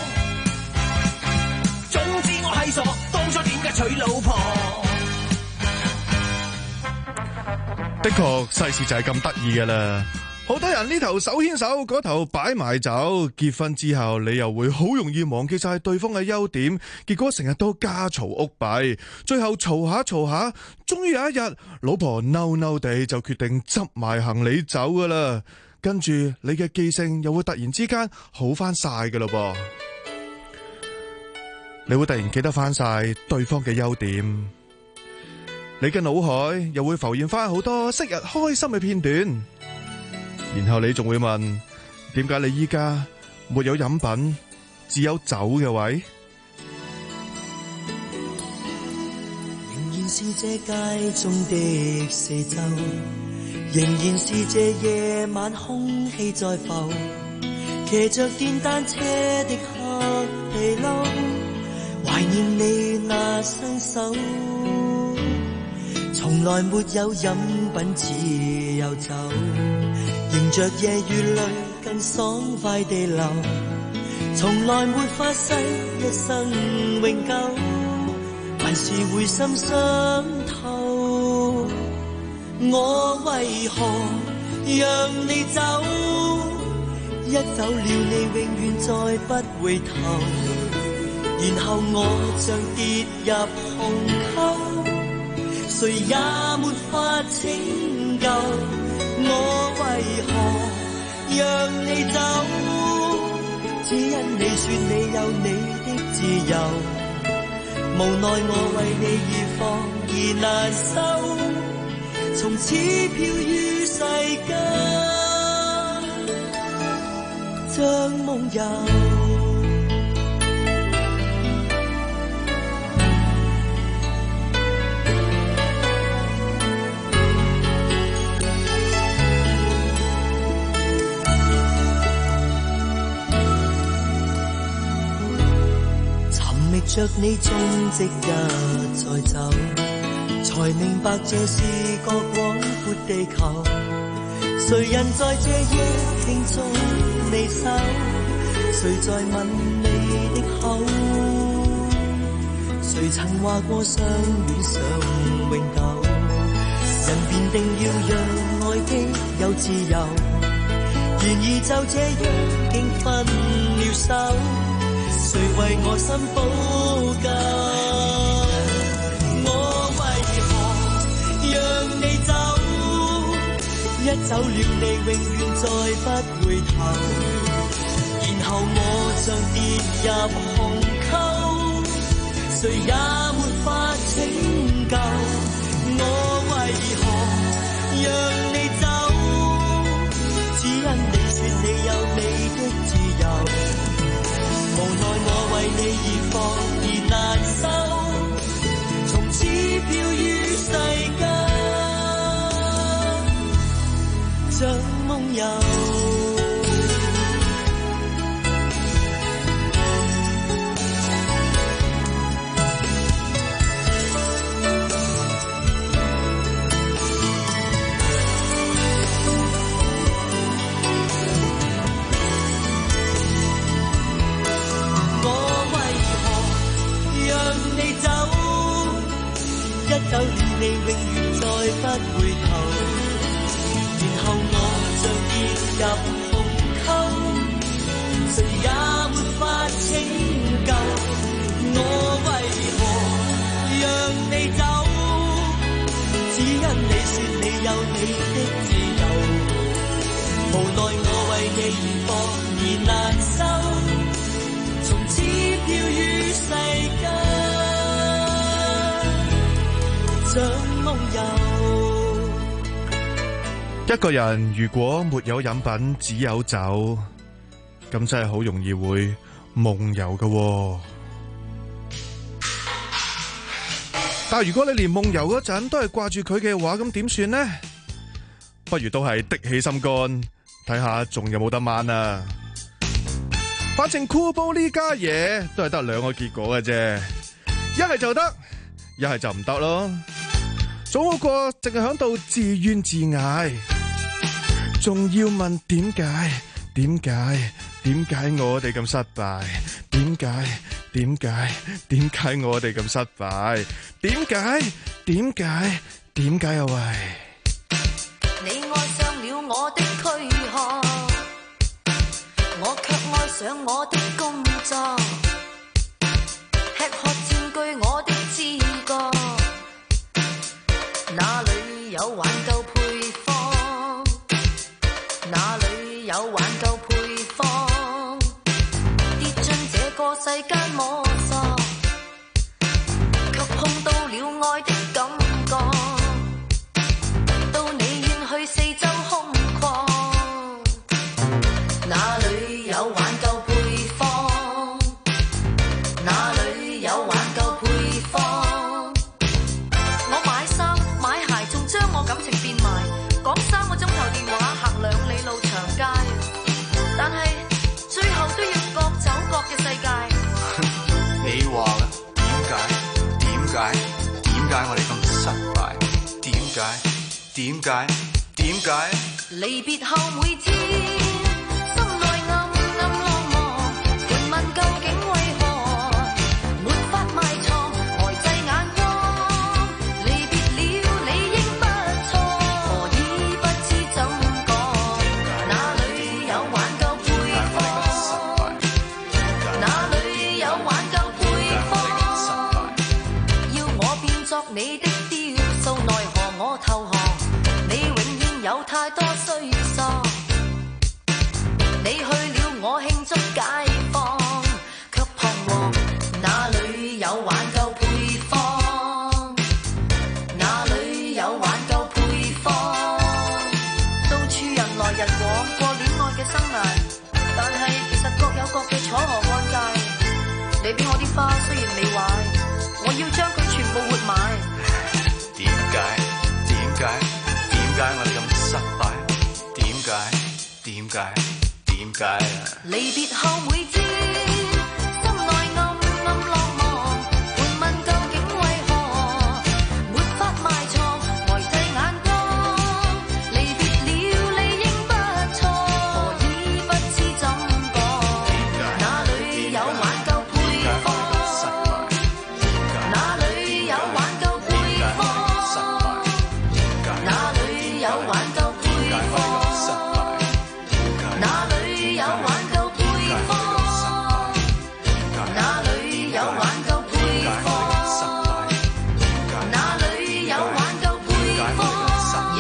總之我係傻，當初點解娶老婆？ 的確，世事就係咁得意噶啦。好多人呢頭手牽手，嗰頭擺埋酒，結婚之後你又會好容易忘記晒對方嘅優點，結果成日都家嘈屋閉，最後嘈下嘈下，終於有一日，老婆嬲嬲地就決定執埋行李走噶啦。跟住你嘅記性又會突然之間好翻晒噶咯噃，你會突然記得翻晒對方嘅優點，你嘅腦海又會浮現翻好多昔日開心嘅片段。然後你仲會問，點解你依家沒有飲品，只有酒嘅位？ 仍然是這街中的四周，仍然是這夜晚空氣在浮，騎着電單車的黑皮褸，懷念你那雙手，從來沒有飲品，只有酒。迎着夜雨淚更爽快地流，從來沒發誓一生永久，還是會心傷透。我為何讓你走？一走了你永遠再不回頭，然後我像跌入紅溝，誰也沒法拯救。我為何讓你走？只因你說你有你的自由，無奈我為你而放而難受，從此飄於世間，像夢遊。着你蹤跡一再走，才明白這是個廣闊地球。誰人在這夜慶祝離手？誰在吻你的口？誰曾話過相戀想永久？人便定要讓愛的有自由，然而就這樣竟分了手。誰為我心補救？我為何讓你走？一走了你永遠再不回頭，然後我像跌入紅溝，誰也沒法拯救。我為何讓你走？只因你說你有你的自由，無奈我為你而放而難受，從此飄於世間，像夢遊。一走了你永遠再不回頭，然後我像跌入紅溝，誰也沒法拯救。我為何讓你走？只因你說你有你的自由，無奈我為你而放而難受，從此飄於世間， 一個人如果沒有飲品，只有酒，咁真係好容易會夢遊㗎喎。但係如果你連夢遊嗰陣都係掛住佢嘅話，咁點算呢？不如都係的起心肝，睇下仲有冇得掹啊！反正箍煲呢家嘢都係得兩個結果嘅啫，一係就得，一係就唔得咯。總好過淨係響度自怨自艾，仲要問點解？點解？點解我哋咁失敗？點解？點解？點解我哋咁失敗？點解？點解？點解啊喂！ 你愛上了我的軀殼，我卻愛上我的工作，吃喝佔據我的知覺，哪裏有挽救配方？哪裏有挽救配方？跌進這個世間摸索，卻碰到了愛的感覺，到你願去四周空曠，哪裏有挽救配方？哪裏有挽救配方？我買衫買鞋，仲將我感情變賣，講三個鐘頭電話，行兩里路長街，但係最後都要各走各嘅世界。 你話啦，點解？點解？點解我哋咁失敗？點解？點解？點解？ 離別後每天，心內暗暗落寞，盤問究竟為何沒法埋藏呆滯眼光。離別了理應不錯，何以不知怎講？哪裏有挽救配方？哪裏有挽救配方？要我變作你的雕塑，奈何我投降？你永遠有太多衰索，你去了我慶祝解放，卻彷徨。哪裏有挽救配方？哪裏有挽救配方？到處人來人往，過戀愛嘅生涯，但係其實各有各嘅楚河漢界。你俾我啲花雖然未壞，我要將佢全部活埋。 點解？點解？點解我哋咁失敗？點解？點解？點解啊？ 離別後每天，心內暗暗落寞，盤問究竟為何沒法埋藏呆滯眼光。離別了理應不錯，何以不知怎講？哪裏有挽救配方？哪裏有挽救配方？哪裏有挽救配方？哪裏有挽救配方？哪裏有挽救配方？哪裏有挽救配方？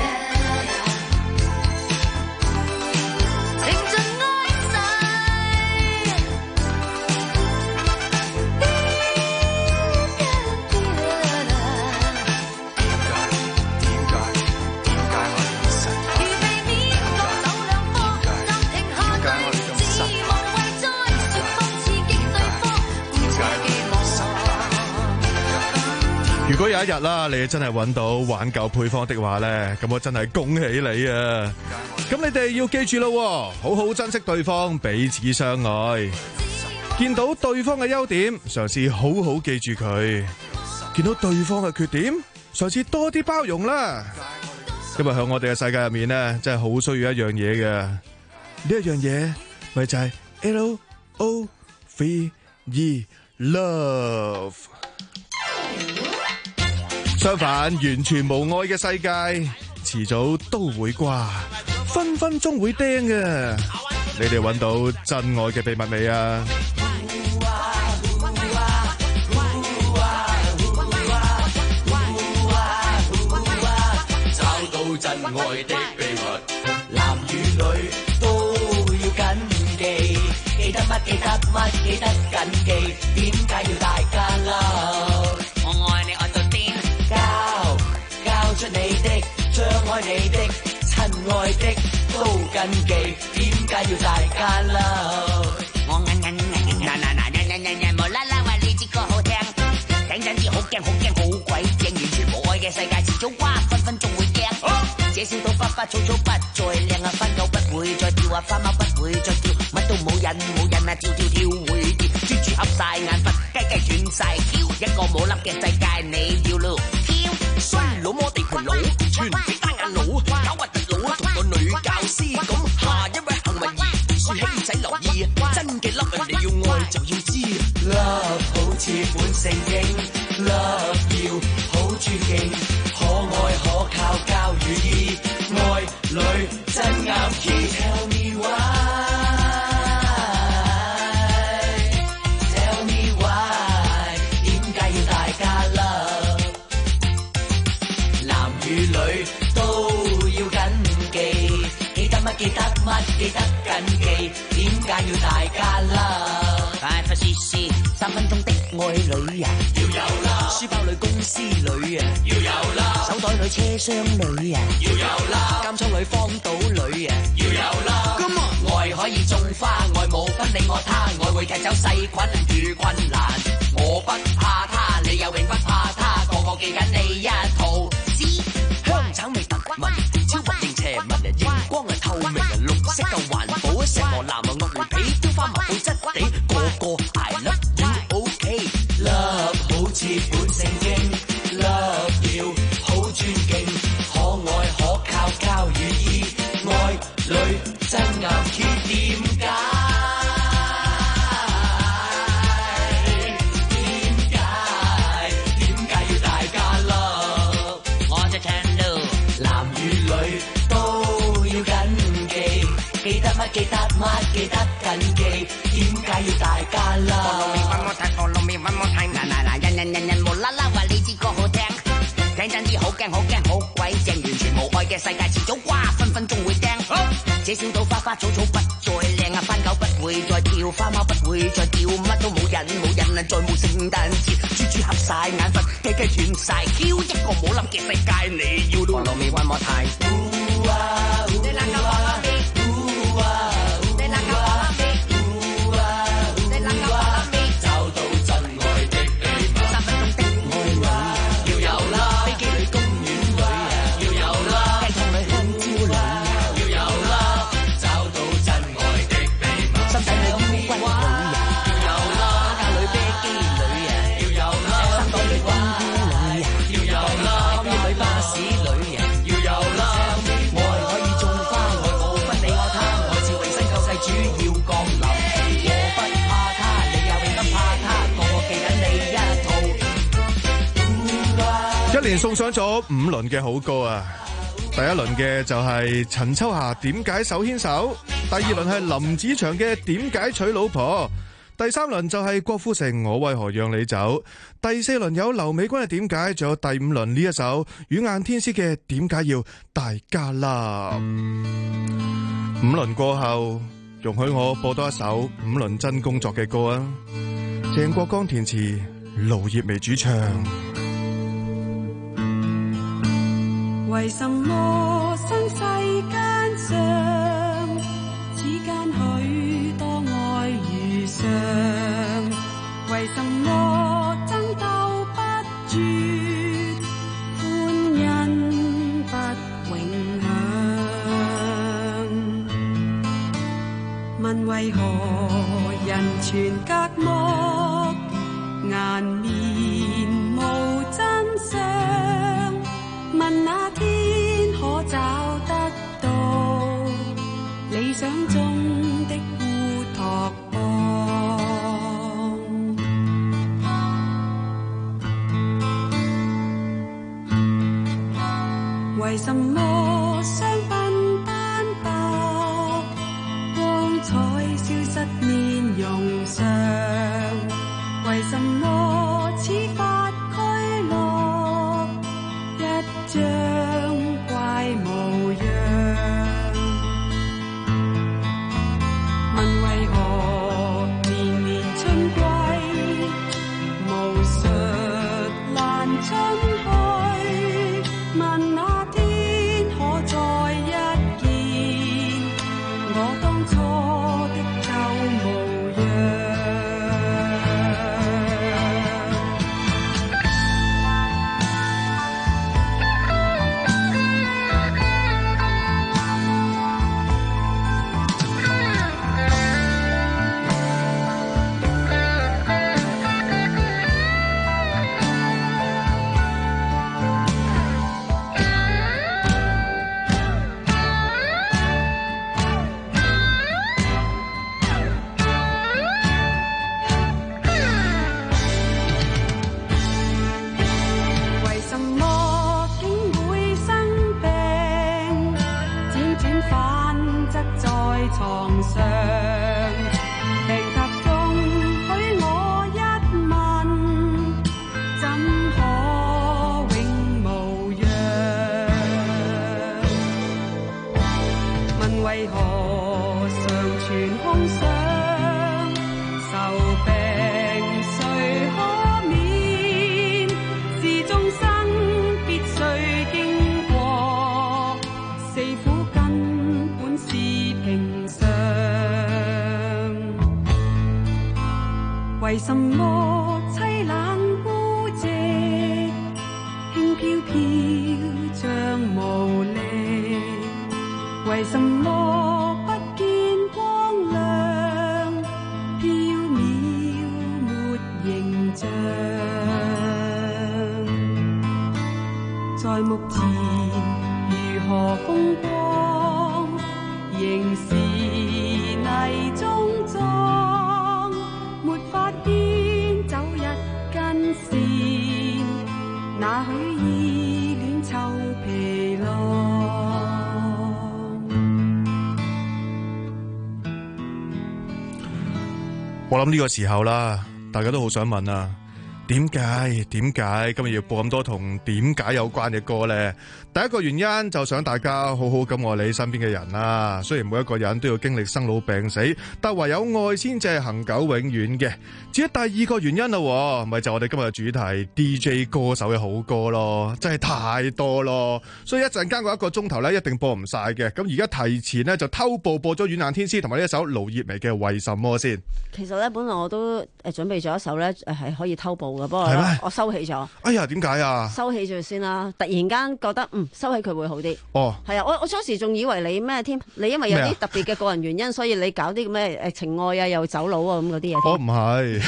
情盡愛逝，如被面各走兩方，暫停下對自無謂再説謊，刺激對方，姑且寄望。 如果有一日啦，你真係揾到挽救配方的話咧，咁我真係恭喜你啊！咁你哋要記住咯，好好珍惜對方，彼此相愛。見到對方嘅優點，嘗試好好記住佢；見到對方嘅缺點，嘗試多啲包容啦。因為喺我哋嘅世界入面咧，真係好需要一樣嘢嘅。呢一樣嘢咪就係 L O V E love。相反，完全無愛嘅世界，遲早都會掛，分分鐘會釘嘅。你哋揾到真愛嘅秘密未啊？ 找到真愛的秘密，男與女都要謹記，記得乜記得乜記得謹記，點解要大家嬲？我愛你愛到癲，交交出你的，將愛你的，親愛的都謹記，點解要大家嬲？我硬硬硬硬嗱嗱嗱硬硬硬硬無啦啦話呢支歌好聽，聽真啲好驚好驚好鬼正，完全無愛嘅世界遲早瓜，分分鐘會驚。這小島花花草草不再靚啊，番狗不會再跳啊，花貓不會再跳，乜都冇癮冇癮啊，跳跳跳會跳，豬豬瞌晒眼瞓，雞雞轉晒橋，一個冇粒嘅世界你要咯，跳衰佬摸地盤佬，全俾單眼佬，搞核突佬同個女教師咁，下一位幸運兒，樹兄仔留意，真嘅粒啊你要愛就要知 ，love 好似本聖經 ，love 要好尊敬，可愛可靠交予意。 女真啱 key。Tell me why，Tell me why， 點解要大家 love？ 男與女都要緊記，記得乜記得乜記得緊記，點解要大家 love？Five C C 三分鐘的愛侶啊，要有啦；書包裏公司裏啊，要有啦；手袋裏車廂裏啊，要有啦；監倉裏荒島裏啊，要有啦。Come on，愛可以種花，愛冇分你我他，愛會踢走細菌與困難。我不怕他，你又永不怕他，個個記緊你一套。知香橙味特聞，超薄型邪聞，熒光係透明，綠色夠環保，石磨藍啊惡連皮，雕花墨寶質地，個個 I love you，OK。Love 好似本聖經 ，Love 要好尊敬，可愛可靠靠如意，愛侶真啱 key， 點解？點解？點解要大家 love？ 我只聽到男與女都要緊記，記得乜記得乜記得緊記，點解要大家 love？Follow me one more time，嗱嗱嗱，人人人人無啦啦話你支歌好聽，聽真啲好驚好驚好鬼正，完全無愛嘅世界遲早瓜，分分鐘會釘。這小島花花草草不再靚啊，番狗不會再跳，花貓不會再叫，乜都冇癮冇癮啊，再冇聖誕節，豬豬合晒眼瞓，雞雞斷晒 Q， 一個冇諗嘅世界你要咯。Follow me one more time。 一連送上咗五輪嘅好歌啊！第一輪嘅就係陳秋霞點解手牽手，第二輪係林子祥嘅點解娶老婆，第三輪就係郭富城我為何讓你走，第四輪有劉美君嘅點解，仲有第五輪呢一首雨雁天師嘅點解要大家啦。五輪過後，容許我播多一首五輪真工作嘅歌啊！鄭國江填詞，盧業薇主唱。 為什麼新世間上，此間許多愛遇上？為什麼爭鬥不絕，歡欣不永恆？問為何人全隔膜，顏面無真相？問那天可找得到理想中的烏托邦？為什麼雙鬢斑白，光彩消失面容上？為什麼似發俱樂一張怪模樣？問為何年年春季無術難進去？問那天可再一見我當初的舊模樣？ 什麼凄冷孤寂，輕飄飄像無力？為什麼不見光亮，飄渺沒形象？在目前如何風光，仍是泥中裝，沒法牽走一根線，那許依戀臭皮囊。 我諗呢個時候啦，大家都好想問啊，點解點解今日要播咁多同點解有關嘅歌呢？第一個原因就想大家好好咁愛你身邊嘅人啦。雖然每一個人都要經歷生老病死，但唯有愛先至係恆久永遠嘅。至於第二個原因啦，咪就我哋今日嘅主題 D J 歌手嘅好歌咯，真係太多咯。所以一陣間嗰一個鐘頭咧，一定播唔晒嘅。咁而家提前咧就偷步播咗軟硬天師同埋呢一首盧業瑂嘅為什麼先。 其實咧，本來我都誒準備咗一首咧誒係可以偷步嘅，不過係咩？ 我收起咗。 哎呀，點解啊？ 收起咗先啦，突然間覺得嗯收起佢會好啲。 哦， 係啊，我我初時仲以為你咩添？你因為有啲特別嘅個人原因，所以你搞啲咩誒情愛啊，又走佬啊咁嗰啲嘢。 我唔係。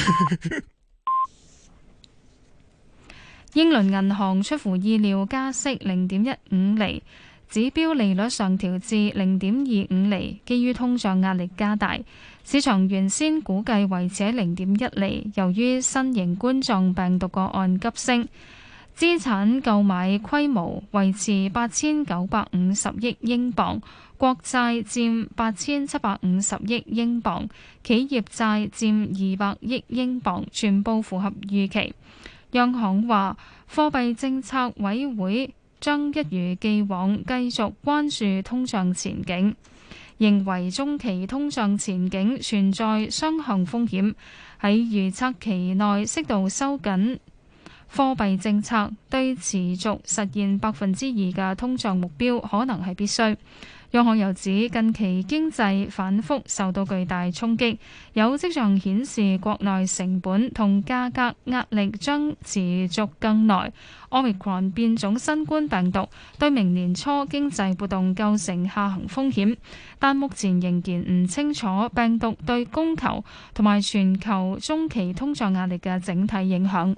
英倫銀行出乎意料加息零點一五厘，指標利率上調至零點二五厘，基於通脹壓力加大。市場原先估計維持喺零點一厘，由於新型冠狀病毒個案急升，資產購買規模維持八千九百五十億英鎊，國債佔八千七百五十億英鎊，企業債佔二百億英鎊，全部符合預期。央行話，貨幣政策委員會將一如既往繼續關注通脹前景，認為中期通脹前景存在雙向風險，喺預測期內適度收緊貨幣政策，對持續實現百分之二嘅通脹目標可能係必須。央行又指近期經濟反覆受到巨大衝擊，有跡象顯示國內成本同價格壓力將持續更耐。Omicron 變種新冠病毒對明年初經濟活動構成下行風險，但目前仍然唔清楚病毒對供求同埋全球中期通脹壓力嘅整體影響。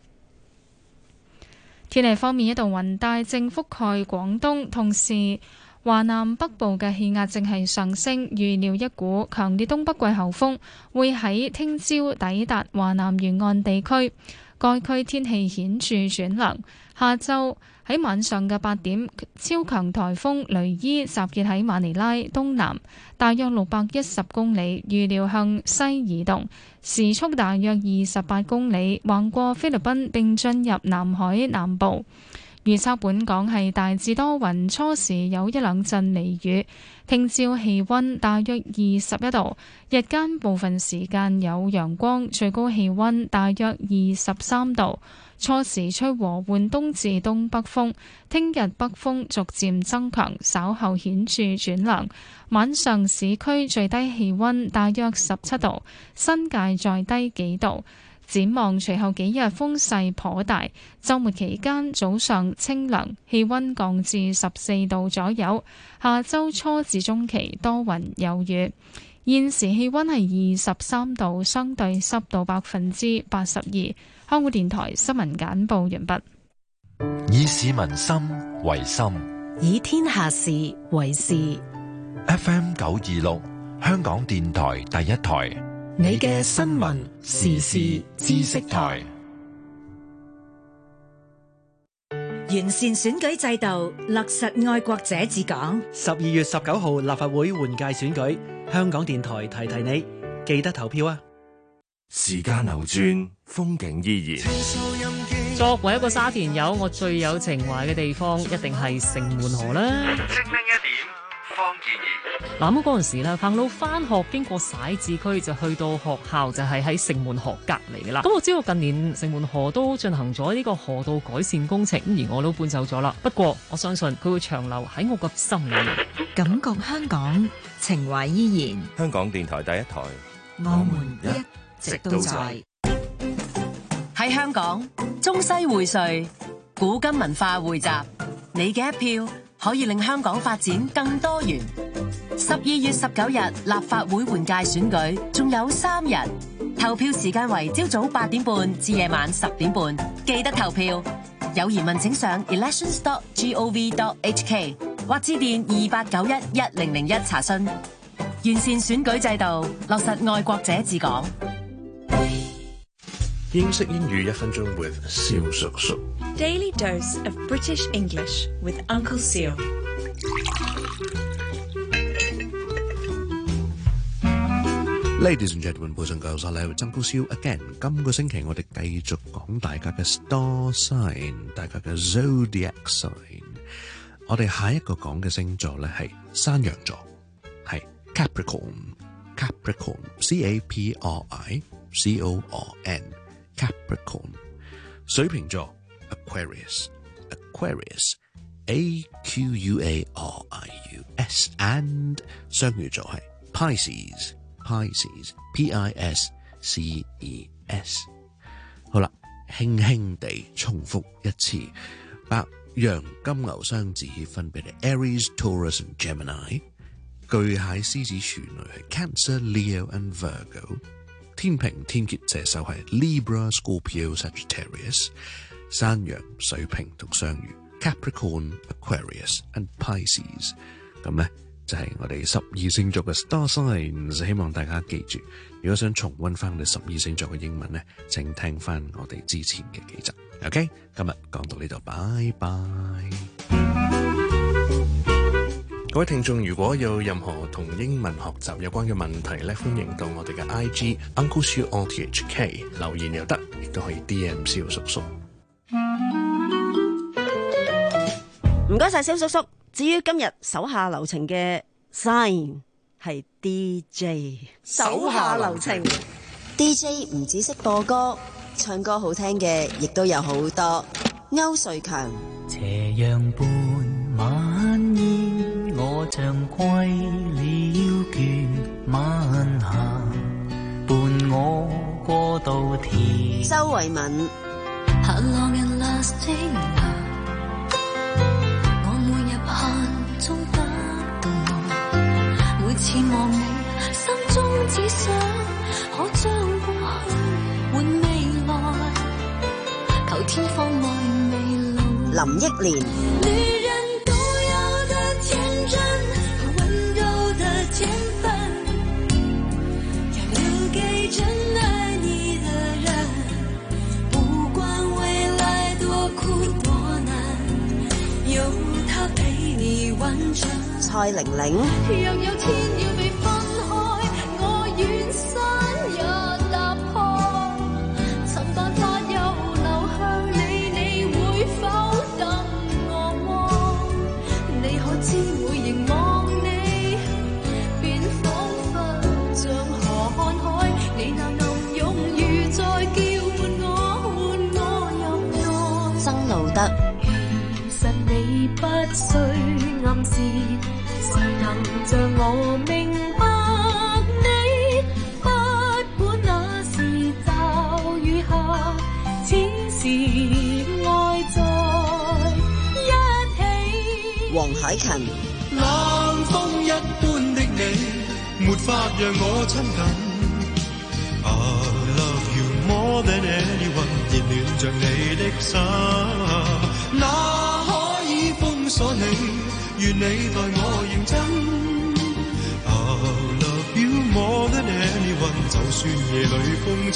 天氣方面，一道雲帶正覆蓋廣東，同時華南北部嘅氣壓正係上升，預料一股強烈東北季候風會喺聽朝抵達華南沿岸地區，該區天氣顯著轉涼。下晝喺晚上嘅八點，超強颱風雷伊集結喺馬尼拉東南，大約六百一十公里，預料向西移動，時速大約二十八公里，橫過菲律賓並進入南海南部。預測本港係大致多雲，初時有一兩陣微雨。聽朝氣溫大約二十一度，日間部分時間有陽光，最高氣溫大約二十三度。初時吹和緩東至東北風，聽日北風逐漸增強，稍後顯著轉涼。晚上市區最低氣溫大約十七度，新界再低幾度。展望隨後幾日風勢頗大，週末期間早上清涼，氣溫降至十四度左右。下週初至中期多雲有雨。現時氣溫係二十三度，相對濕度百分之八十二。香港電台新聞簡報完畢。 以市民心為心， 以天下事為事。 F M 九二六，香港電台第一台。 你嘅新聞時事知識台， 完善選舉制度，落實愛國者治港。 十二月十九號立法會換屆選舉，香港電台提提你，記得投票啊！ 時間流轉，風景依然。 作為一個沙田友，我最有情懷嘅地方一定係城門河啦。 精靈一點，方健儀。 嗱，咁嗰陣時咧，行路翻學經過徙置區就去到學校，就係喺城門河隔離嘅啦。咁我知道近年城門河都進行咗呢個河道改善工程，而我都搬走咗啦。不過我相信佢會長留喺我個心裏面。 感覺香港，情懷依然。 香港電台第一台， 我們一直都在。 喺香港，中西薈萃，古今文化匯集，你嘅一票可以令香港發展更多元。十二月十九日立法會換屆選舉仲有三日，投票時間為朝早八點半至夜晚十點半，記得投票。有疑問請上 elections dot gov dot hk 或致電二八九一一零零一查詢。完善選舉制度，落實愛國者治港。 英式英語一分鐘 with 蕭叔叔。 Daily dose of British English with Uncle Seal. Ladies and gentlemen, boys and girls, hello, Uncle Seal again. 今個星期我哋繼續講大家嘅 star sign， 大家嘅 zodiac sign。我哋下一個講嘅星座咧係山羊座，係 Capricorn。Capricorn，C A P R I C O R N。Capricorn。水瓶座 Aquarius。Aquarius。A Q U A R I U S。And 雙魚座係 Pisces。Pisces，P I S C E S。好啦，輕輕地重複一次，白羊、金牛、雙子分別係 Aries、Taurus and Gemini。巨蟹、獅子、處女係 Cancer、Leo and Virgo。天秤、天蠍、射手係 Libra、Scorpio、Sagittarius。山羊、水瓶同雙魚 Capricorn、Aquarius and Pisces。咁咧就係我哋十二星座嘅 star signs， 希望大家記住。如果想重溫翻我哋十二星座嘅英文咧，請聽翻我哋之前嘅幾集。OK， 今日講到呢度，拜拜。 各位聽眾，如果有任何同英文學習有關嘅問題咧，歡迎到我哋嘅 I G Uncle Siu O T H K 留言又得，亦都可以 D M 蕭叔叔。 唔該晒蕭叔叔。至於今日手下留情嘅 sign 係 D J， 手下留情 D J 唔只識播歌，唱歌好聽嘅亦都有好多。歐瑞強， 斜陽伴晚煙，我像歸了倦晚霞，伴我過稻田。 周慧敏， 中得到愛，每次望你，心中只想可將過去換未來，求天荒內未路。 林憶蓮， 女人都有的天真和溫柔的天分，要留給真愛你的人，不管未來多苦多難，有他陪你完成。 蔡玲玲， 若有天要被分開，我願身也踏破，尋辦法又流向你，你會否等我麼？你可知每凝望你，便彷彿像河看海，你那暗湧如在叫喚我，喚我入內。 曾路德， 其實你不需暗示，誰能像我明白你？不管那是驟雨下，此時愛在一起。 黃海芹， 冷風一般的你，沒法讓我親近。I love you more than anyone， 熱戀着你的心，哪可以封鎖你？願你待我認真。I love you more than anyone， 就算夜裏風吹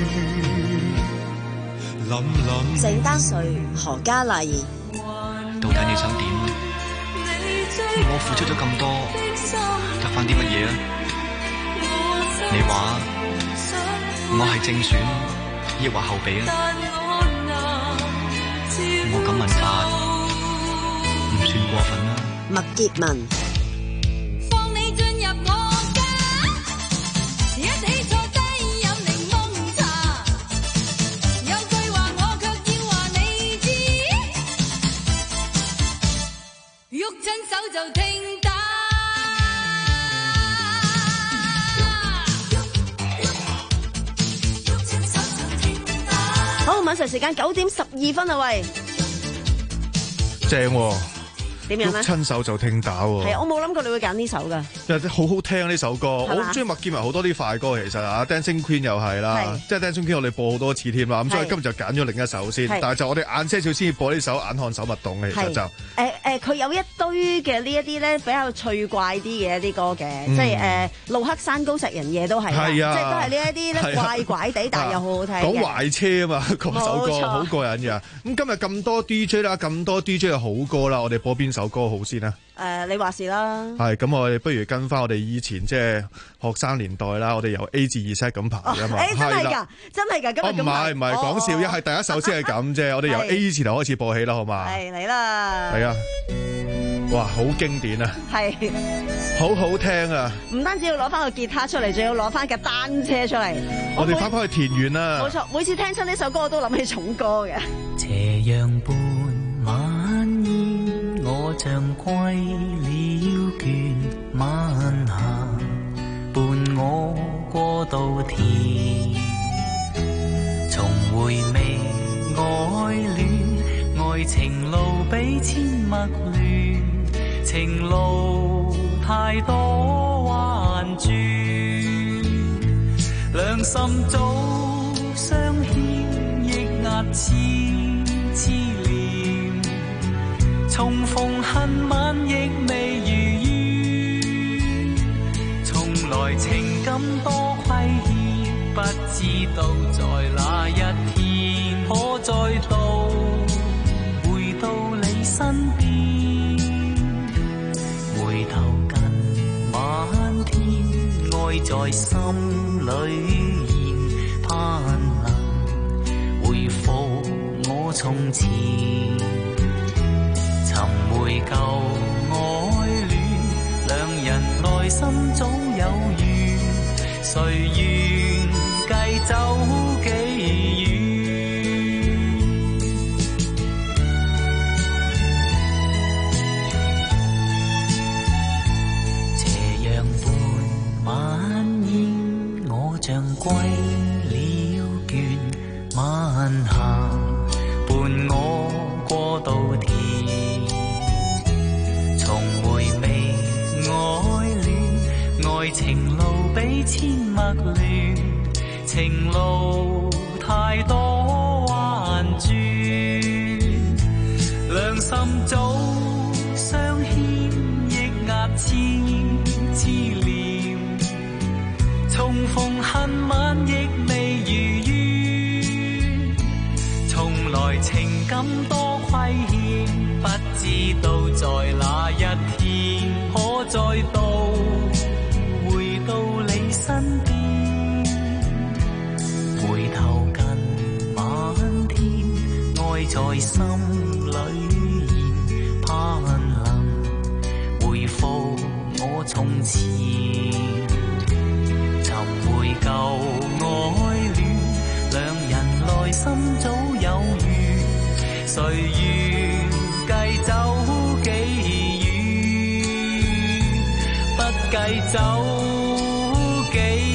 凜凜。 鄭丹瑞、何嘉麗， 到底你想點？我付出咗咁多，得返啲乜嘢啊？你話我係正選，抑或後備啊？我咁問法唔算過分啦。 麥潔文， 放你進入我家，一起坐低飲檸檬茶，有句話我卻要話你知，喐親手就聽打。 好好，晚上時間九點十二分啊，喂， 正喎。 點樣咧？ 親手就聽打喎。 係啊，我冇諗過你會揀呢首㗎。 即係好好聽呢首歌，我好中意麥潔文好多啲快歌其實啊 ，Dancing Queen 又係啦，即係 Dancing Queen 我哋播好多次添啦，咁所以今日就揀咗另一首先，但係就我哋晏些少先至播呢首《眼看手勿動》嘅，其實就誒誒佢有一堆嘅呢一啲咧比較趣怪啲嘅一啲歌嘅，即係誒路黑山高石人夜都係，即係都係呢一啲咧怪怪地，但係又好好聽嘅。 講壞車啊嘛，嗰首歌好過癮㗎。咁今日咁多 D J 啦，咁多 D J 嘅好歌啦，我哋播邊首歌好先啊？ 誒，你話事啦。 係咁，我哋不如跟翻我哋以前即係學生年代啦，我哋由 A 至 Z 咁排啊嘛。 誒，真係㗎，真係㗎，今日咁排。 唔係唔係講笑，一係第一首先係咁啫。我哋由 A 字頭開始播起啦，好嘛？ 係嚟啦。 係啊，哇，好經典啊！ 係， 好好聽啊！ 唔單止要攞翻個吉他出嚟，仲要攞翻架單車出嚟。 我哋翻返去田園啦。 冇錯，每次聽親呢首歌，我都諗起重歌嘅。 斜陽伴晚煙，我像歸了倦晚霞，伴我過稻田，重回味愛戀，愛情路比千陌亂，情路太多彎轉，兩心早相牽，抑壓痴痴念，重逢恨晚亦未如願，從來情感多虧欠，不知道在哪一天可再度回到你身邊，回頭近晚天，愛在心裏現，盼能回復我從前，尋回舊愛戀，兩人內心早有緣，誰願繼走幾遠？斜陽伴晚煙，我像歸了倦晚霞，伴我過稻田，重回味愛戀，愛情路比千陌亂，情路太多彎轉，兩心早相牽，抑壓痴痴念，重逢恨晚亦未如願，從來情感多虧欠，不知道在哪一天可再度回到你身邊，回頭近晚天，愛在心裏現，盼能回復我從前，尋回舊愛戀，兩人內心早有緣，誰願繼走幾遠？不計走幾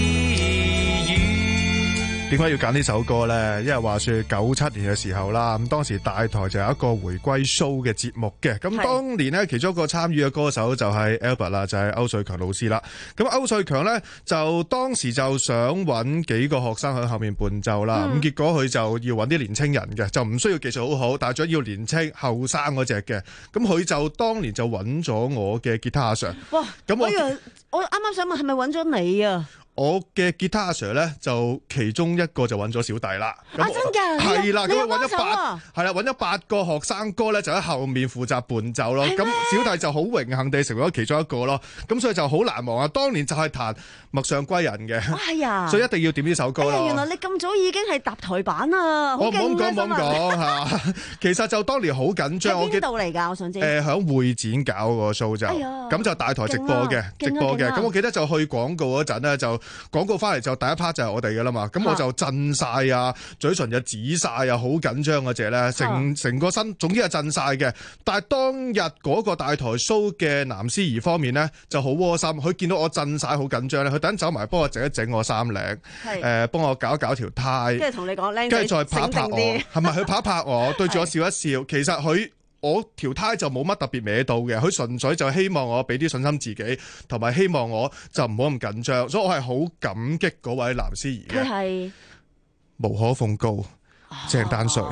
遠？ 點解要揀呢首歌呢？因為話說九七年嘅時候啦，咁當時大台就有一個回歸 show 嘅節目嘅，咁當年呢，其中一個參與嘅歌手就係 Albert 啦，就係歐瑞強老師啦。咁歐瑞強呢，就當時就想揾幾個學生喺後面伴奏啦，咁、嗯、結果佢就要揾啲年青人嘅，就唔需要技術好好，但係仲要年青後生嗰隻嘅。咁佢就當年就揾咗我嘅吉他阿 Sir。哇！咁我我啱啱想問係咪揾咗你啊？ 我嘅吉他阿 Sir 咧，就其中一個就揾咗小弟啦。 啊，真㗎？ 係啦，咁佢揾咗八，係啦，揾咗八個學生哥咧，就喺後面負責伴奏咯。咁小弟就好榮幸地成為咗其中一個咯。咁所以就好難忘啊！當年就係彈《陌上歸人》嘅， 係啊， 所以一定要點呢首歌咯。 哎呀，原來你咁早已經係搭台版啊！ 我唔好講，唔好講嚇。其實就當年好緊張。 喺邊度嚟㗎？我想知。 誒，喺會展搞個 show 就，咁就大台直播嘅，直播嘅。咁我記得就去廣告嗰陣咧就。 廣告翻嚟就第一 part 就係我哋嘅啦嘛，咁我就震晒啊，嘴唇就紫晒啊，好緊張嗰隻咧，成成個身總之係震晒嘅。但係當日嗰個大台 show 嘅男司儀方面咧就好窩心，佢見到我震晒好緊張咧，佢等走埋幫我整一整我衫領，誒幫我搞一搞條呔， 跟住同你講靚仔， 跟住再拍一拍我，係咪佢拍一拍我，對住我笑一笑，其實佢。我條呔就冇乜特別歪到嘅，佢純粹就希望我俾啲信心自己，同埋希望我就唔好咁緊張，所以我係好感激嗰位男司儀嘅。 佢係無可奉告，鄭丹瑞。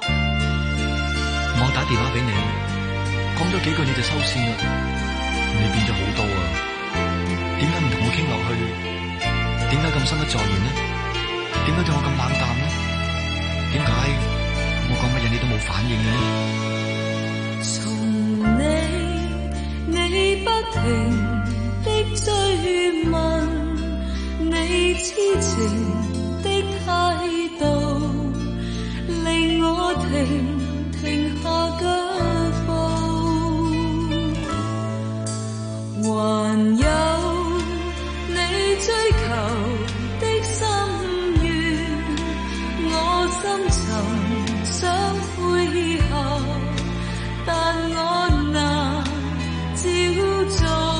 我打電話俾你，講咗幾句你就收線啦，你變咗好多啊！點解唔同我傾落去？點解咁心不在焉呢？點解對我咁冷淡呢？點解我講乜嘢你都冇反應嘅呢？ 從你你不停的追問，你痴情的態度，令我停停下腳步。還有你追求的心願，我深沉想配合，但我難照做。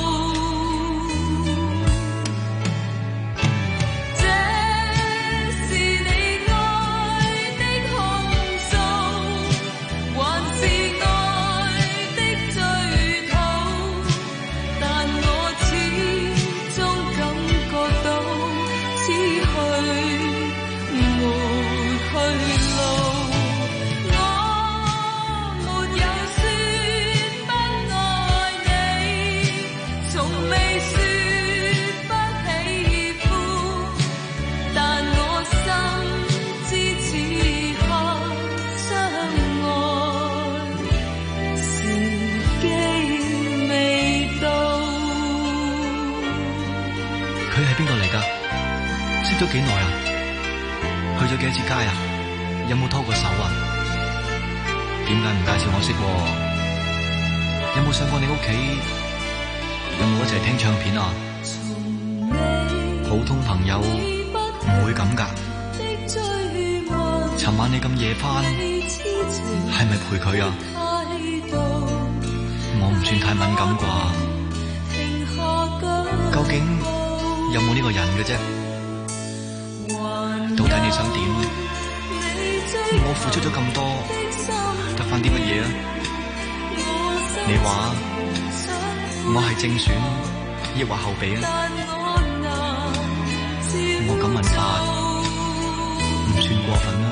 這是你愛的控訴，還是愛的追討？但我始終感覺到此去沒去路。 識咗幾耐啊？去咗幾多次街啊？有冇拖過手啊？點解唔介紹我識？有冇上過你屋企？有冇一齊聽唱片啊？普通朋友唔會咁㗎。尋晚你咁夜返，係咪陪佢啊？我唔算太敏感啩？究竟有冇呢個人嘅啫？到底你想點？我付出咗咁多，得返啲乜嘢啊？你話我係正選，抑或後備啊？我咁問法唔算過分啦。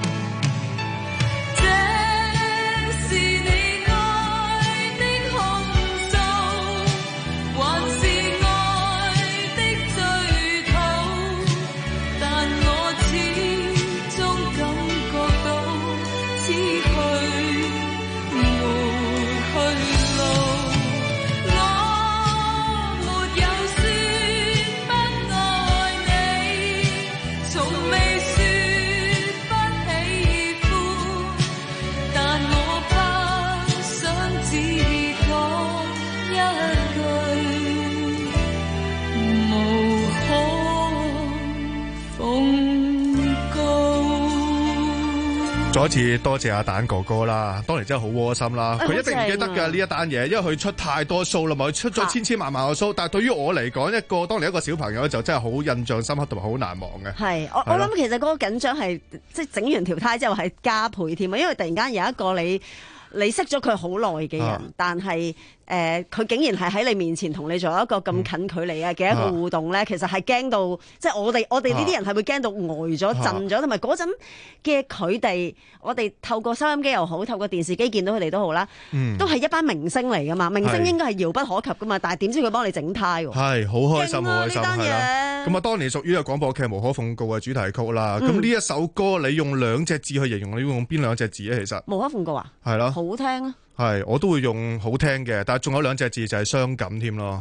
再一次多謝阿蛋哥哥啦，當年真係好窩心啦。佢、哎、一定唔記得㗎呢一單嘢，因為佢出太多 show 啦嘛，佢出咗千千萬萬個 show，、啊、但係對於我嚟講，一個當年一個小朋友就真係好印象深刻同埋好難忘嘅。 係，我我諗其實嗰個緊張係即係整完條呔之後係加倍添啊，因為突然間有一個你你識咗佢好耐嘅人，啊、但係。誒、呃，佢竟然係喺你面前同你做一個咁近距離嘅一個互動咧、嗯，其實係驚到，即係我哋我哋呢啲人係會驚到呆咗、震咗，同埋嗰陣嘅佢哋，我哋透過收音機又好，透過電視機見到佢哋都好啦、嗯，都係一班明星嚟噶嘛，明星應該係遙不可及噶嘛，但係點知佢幫你整呔喎，係好開心，好、啊、開心係啦。咁啊，當年屬於個廣播劇《無可奉告》嘅主題曲啦。咁、嗯、呢一首歌，你用兩隻字去形容，你要用邊兩隻字咧？其實無可奉告啊，係咯，好好聽啊？ 係，我都會用好聽嘅，但係仲有兩隻字就係傷感添咯。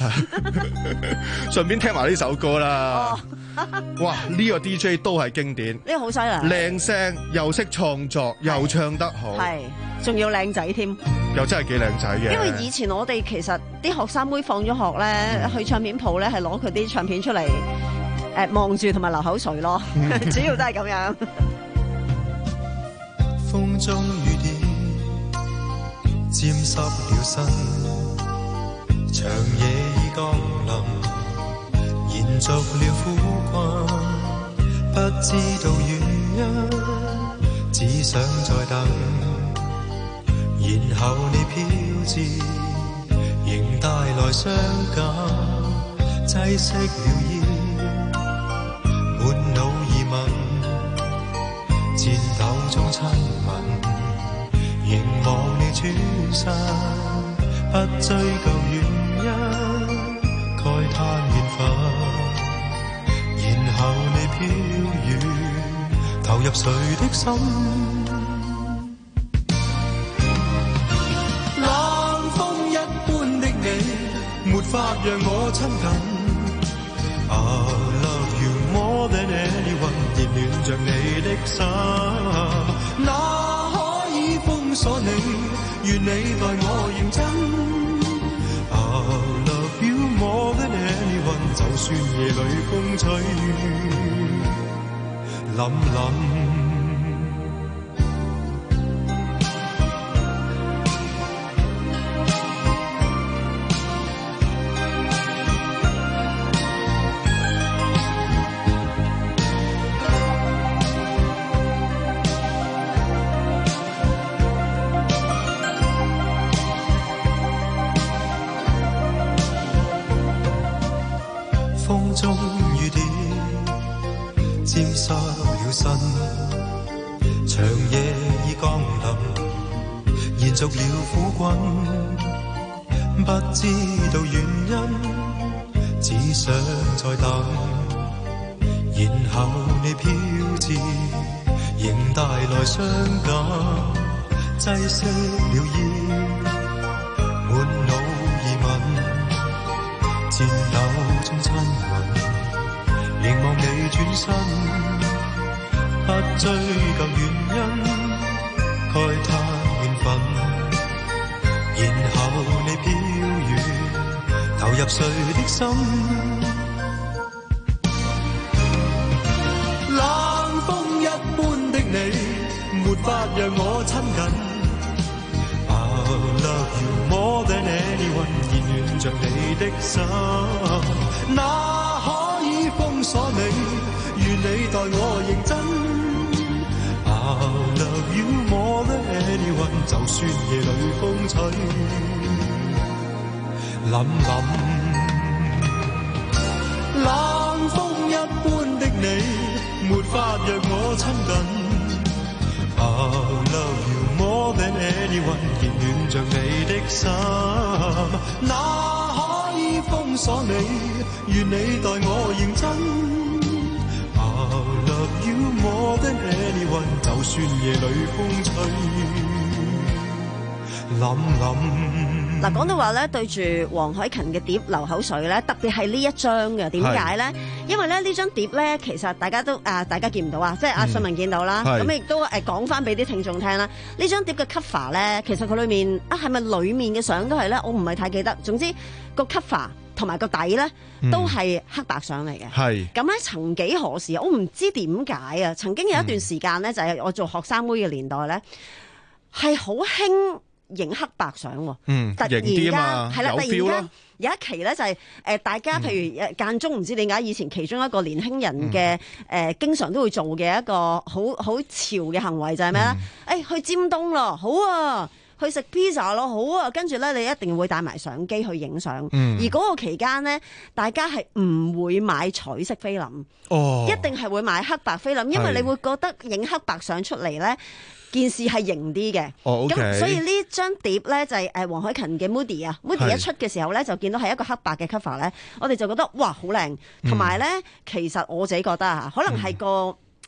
順便聽埋呢首歌啦。哇！呢個 D J 都係經典， 呢個好犀利， 靚聲又識創作，又唱得好， 係，仲要靚仔添， 又真係幾靚仔嘅。 因為以前我哋其實啲學生妹放咗學咧，去唱片鋪咧係攞佢啲唱片出嚟，誒望住同埋流口水咯，主要都係咁樣。 風中雨點沾濕了身，長夜已降臨，延續了苦困，不知道原因，只想再等，然後你飄至，仍帶來傷感，擠熄了煙，滿腦疑問，戰鬥中親吻，凝望你轉身，不追究原因，慨嘆緣分，然後你飄遠，投入誰的心？冷風一般的你，沒法讓我親近。I love you more than anyone， 熱戀着你的心，哪可以封鎖你？願你待我認真。I love you more than anyone， 就算夜裏風吹凜凜。風中雨點沾濕了身，長夜已降臨，延續了苦困，不知道原因，只想再等，然後你飄至，仍帶來傷感，擠熄了煙，滿腦疑問，戰鬥中親吻，凝望你轉身，不追究原因，慨嘆緣分，然後你飄遠，投入誰的心？冷風一般的你，沒法讓我親近。I love you more than anyone， 熱戀着你的心，哪可以封鎖你？願你待我認真。I love you more than anyone， 就算夜裏風吹凜凜。冷風一般的你，沒法讓我親近。I love you more than anyone， 熱戀着你的心，哪可以封鎖你？願你待我認真。I love you more than anyone， 就算夜裏風吹凜凜。 嗱，講到話咧，對住黃凱芹嘅碟流口水咧，特別係呢一張嘅，點解咧？因為咧呢張碟咧，其實大家都啊，大家見唔到啊，即係阿信文見到啦。咁亦都誒講翻俾啲聽眾聽啦。呢張碟嘅 cover 咧，其實佢裏面啊，係咪裡面嘅相都係咧？我唔係太記得。總之個 cover 同埋個底咧，都係黑白相嚟嘅。係咁咧，曾幾何時，我唔知點解啊！曾經有一段時間咧，就係我做學生妹嘅年代咧，係好興影黑白相喎，嗯，突然間係啦，突然間有一期咧就係誒大家譬如誒間中唔知點解以前其中一個年輕人嘅誒、嗯呃、經常都會做嘅一個好好潮嘅行為就係咩咧？誒、嗯哎、去尖東咯，好啊！去食 pizza 咯，好啊！跟住咧，你一定會帶埋相機去影相。嗯、而嗰個期間咧，大家係唔會買彩色菲林，哦、一定係會買黑白菲林，因為你會覺得影黑白相出嚟咧，件事係型啲嘅。咁、哦 okay、所以呢張碟咧就係誒黃凱芹嘅 Moody 啊 ，Moody 一出嘅時候咧就見到係一個黑白嘅 cover 咧，我哋就覺得哇好靚，同埋咧其實我自己覺得啊，可能係個。嗯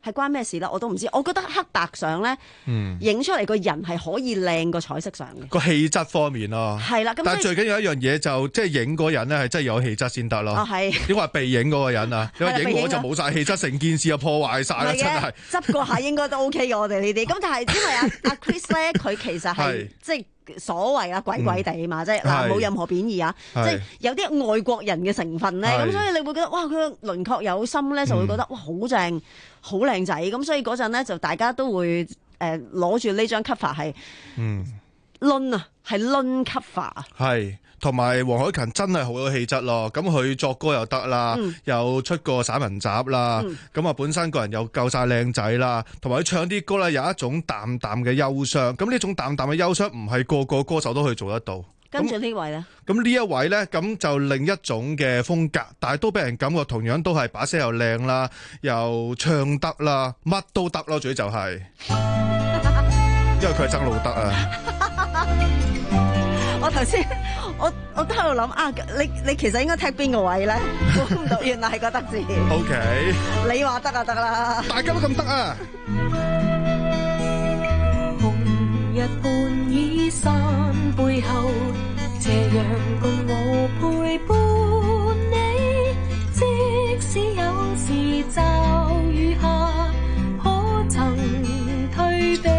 係關咩事啦？我都唔知。我覺得黑白相咧， 嗯， 影出嚟個人係可以靚過彩色相嘅。 個氣質方面咯， 係啦。咁但係最緊要一樣嘢就即係影嗰人咧係真係有氣質先得咯。 哦，係。 點話被影嗰個人啊？你話影我就冇晒氣質，成件事就破壞晒啦，真係。 執過下應該都 OK 嘅，我哋呢啲。咁但係因為阿阿 Chris 咧，佢其實係即係。所謂啊，鬼鬼地嘛，嗯、即係嗱冇任何貶義啊，即係有啲外國人嘅成分咧，咁所以你會覺得哇，佢個輪廓有心咧，就會覺得、嗯、哇好正，好靚仔，咁所以嗰陣咧就大家都會誒攞住呢張 cover 係，嗯，掄啊，係掄 cover 啊， 係。同埋黃凱芹真係好有氣質咯，咁佢作歌又得啦，嗯、又出過散文集啦，咁啊、嗯、本身個人又夠晒靚仔啦，同埋佢唱啲歌咧有一種淡淡嘅憂傷，咁呢種淡淡嘅憂傷唔係個個歌手都可以做得到。 跟住呢位咧， 咁呢一位咧，咁就另一種嘅風格，但係都俾人感覺同樣都係把聲又靚啦，又唱得啦，乜都得咯，主要就係、是，因為佢係曾路德啊。 我頭先，我我都喺度諗啊，你你其實應該踢邊個位咧？估唔到，原來係個德字。 O K， 你話得啊，得啦， 大家都咁得啊！ 紅日半倚山背後，斜陽共我陪伴你，即使有時驟雨下，可曾退避？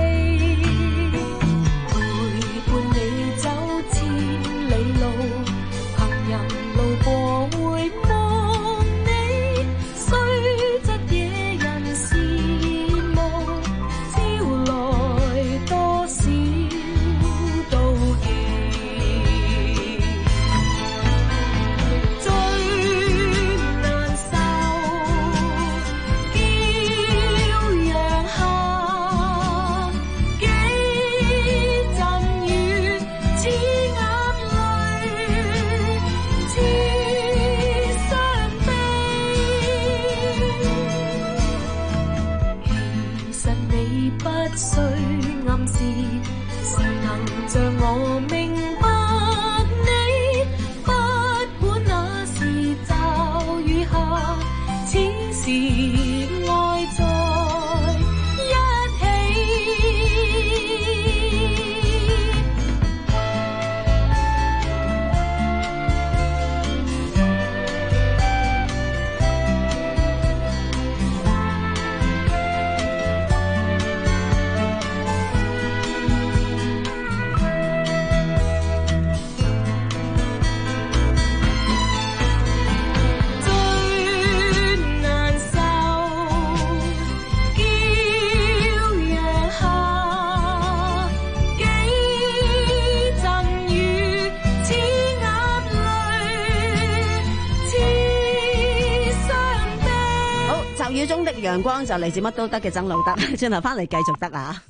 中的陽光就嚟自乜都得嘅曾路德，轉頭翻嚟繼續得啊！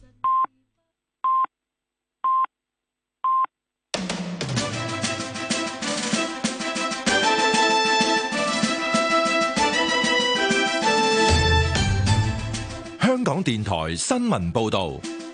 香港電台新聞報導，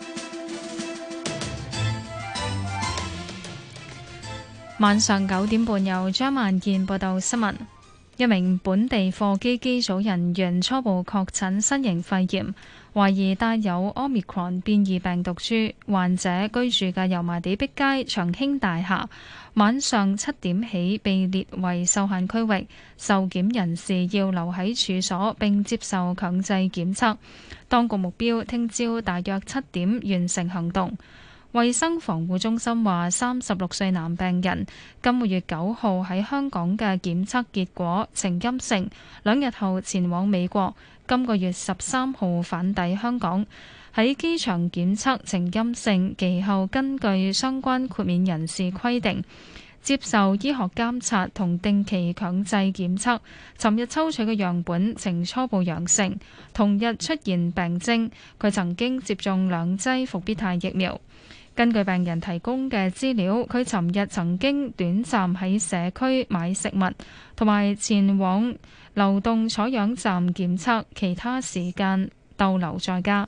晚上九點半由張萬健報道新聞。一名本地貨機機組人員初步確診新型肺炎，懷疑帶有 Omicron 變異病毒株。患者居住嘅油麻地碧街長興大廈，晚上七點起被列為受限區域，受檢人士要留喺處所並接受強制檢測。當局目標聽朝大約七點完成行動。衛生防護中心話，三十六歲男病人今個月九號喺香港嘅檢測結果呈陰性，兩日後前往美國，今個月十三號返抵香港，喺機場檢測呈陰性，其後根據相關豁免人士規定，接受醫學監察同定期強制檢測。尋日抽取嘅樣本呈初步陽性，同日出現病徵，佢曾經接種兩劑復必泰疫苗。根據病人提供嘅資料，佢尋日曾經短暫喺社區買食物，同埋前往流動採樣站檢測，其他時間逗留在家。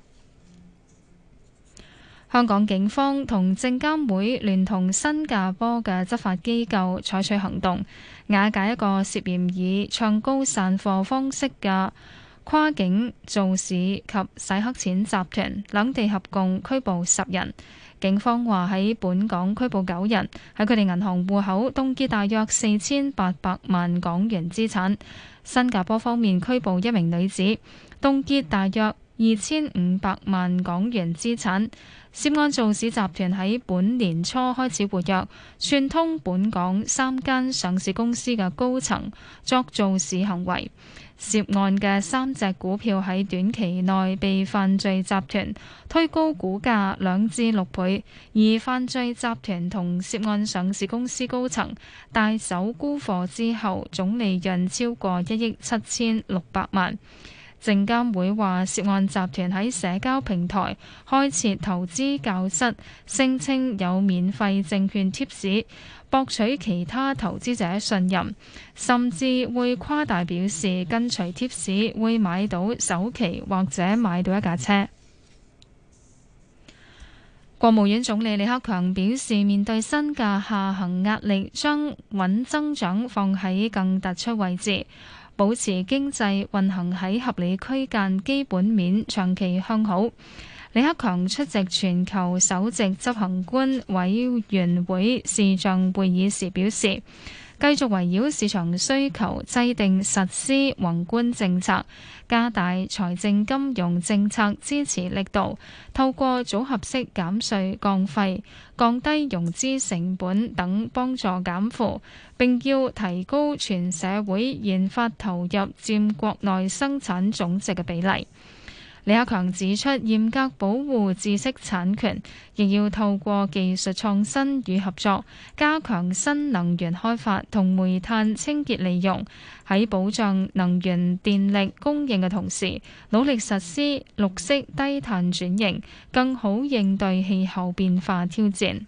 香港警方同證監會聯同新加坡嘅執法機構採取行動，瓦解一個涉嫌以唱高散貨方式嘅跨境造市及洗黑錢集團，兩地合共拘捕十人。警方話喺本港拘捕九人，喺佢哋銀行戶口凍結大約四千八百萬港元資產。新加坡方面拘捕一名女子，凍結大約二千五百萬港元資產。涉案造市集團喺本年初開始活躍，串通本港三間上市公司嘅高層作造市行為。涉案嘅三隻股票喺短期內被犯罪集團推高股價兩至六倍，而犯罪集團同涉案上市公司高層大手沽貨之後，總利潤超過一億七千六百萬。證監會話，涉案集團喺社交平台開設投資教室，聲稱有免費證券貼士，博取其他投資者信任，甚至會誇大表示跟隨貼士會買到首期或者買到一架車。國務院總理李克強表示，面對新嘅下行壓力，將穩增長放喺更突出位置，保持經濟運行喺合理區間，基本面長期向好。李克強出席全球首席執行官委員會視像會議時表示，繼續圍繞市場需求制定實施宏觀政策，加大財政金融政策支持力度，透過組合式減稅降費、降低融資成本等幫助減負，並要提高全社會研發投入佔國內生產總值嘅比例。李克強指出，嚴格保護知識產權，亦要透過技術創新與合作，加強新能源開發同煤炭清潔利用，喺保障能源電力供應嘅同時，努力實施綠色低碳轉型，更好應對氣候變化挑戰。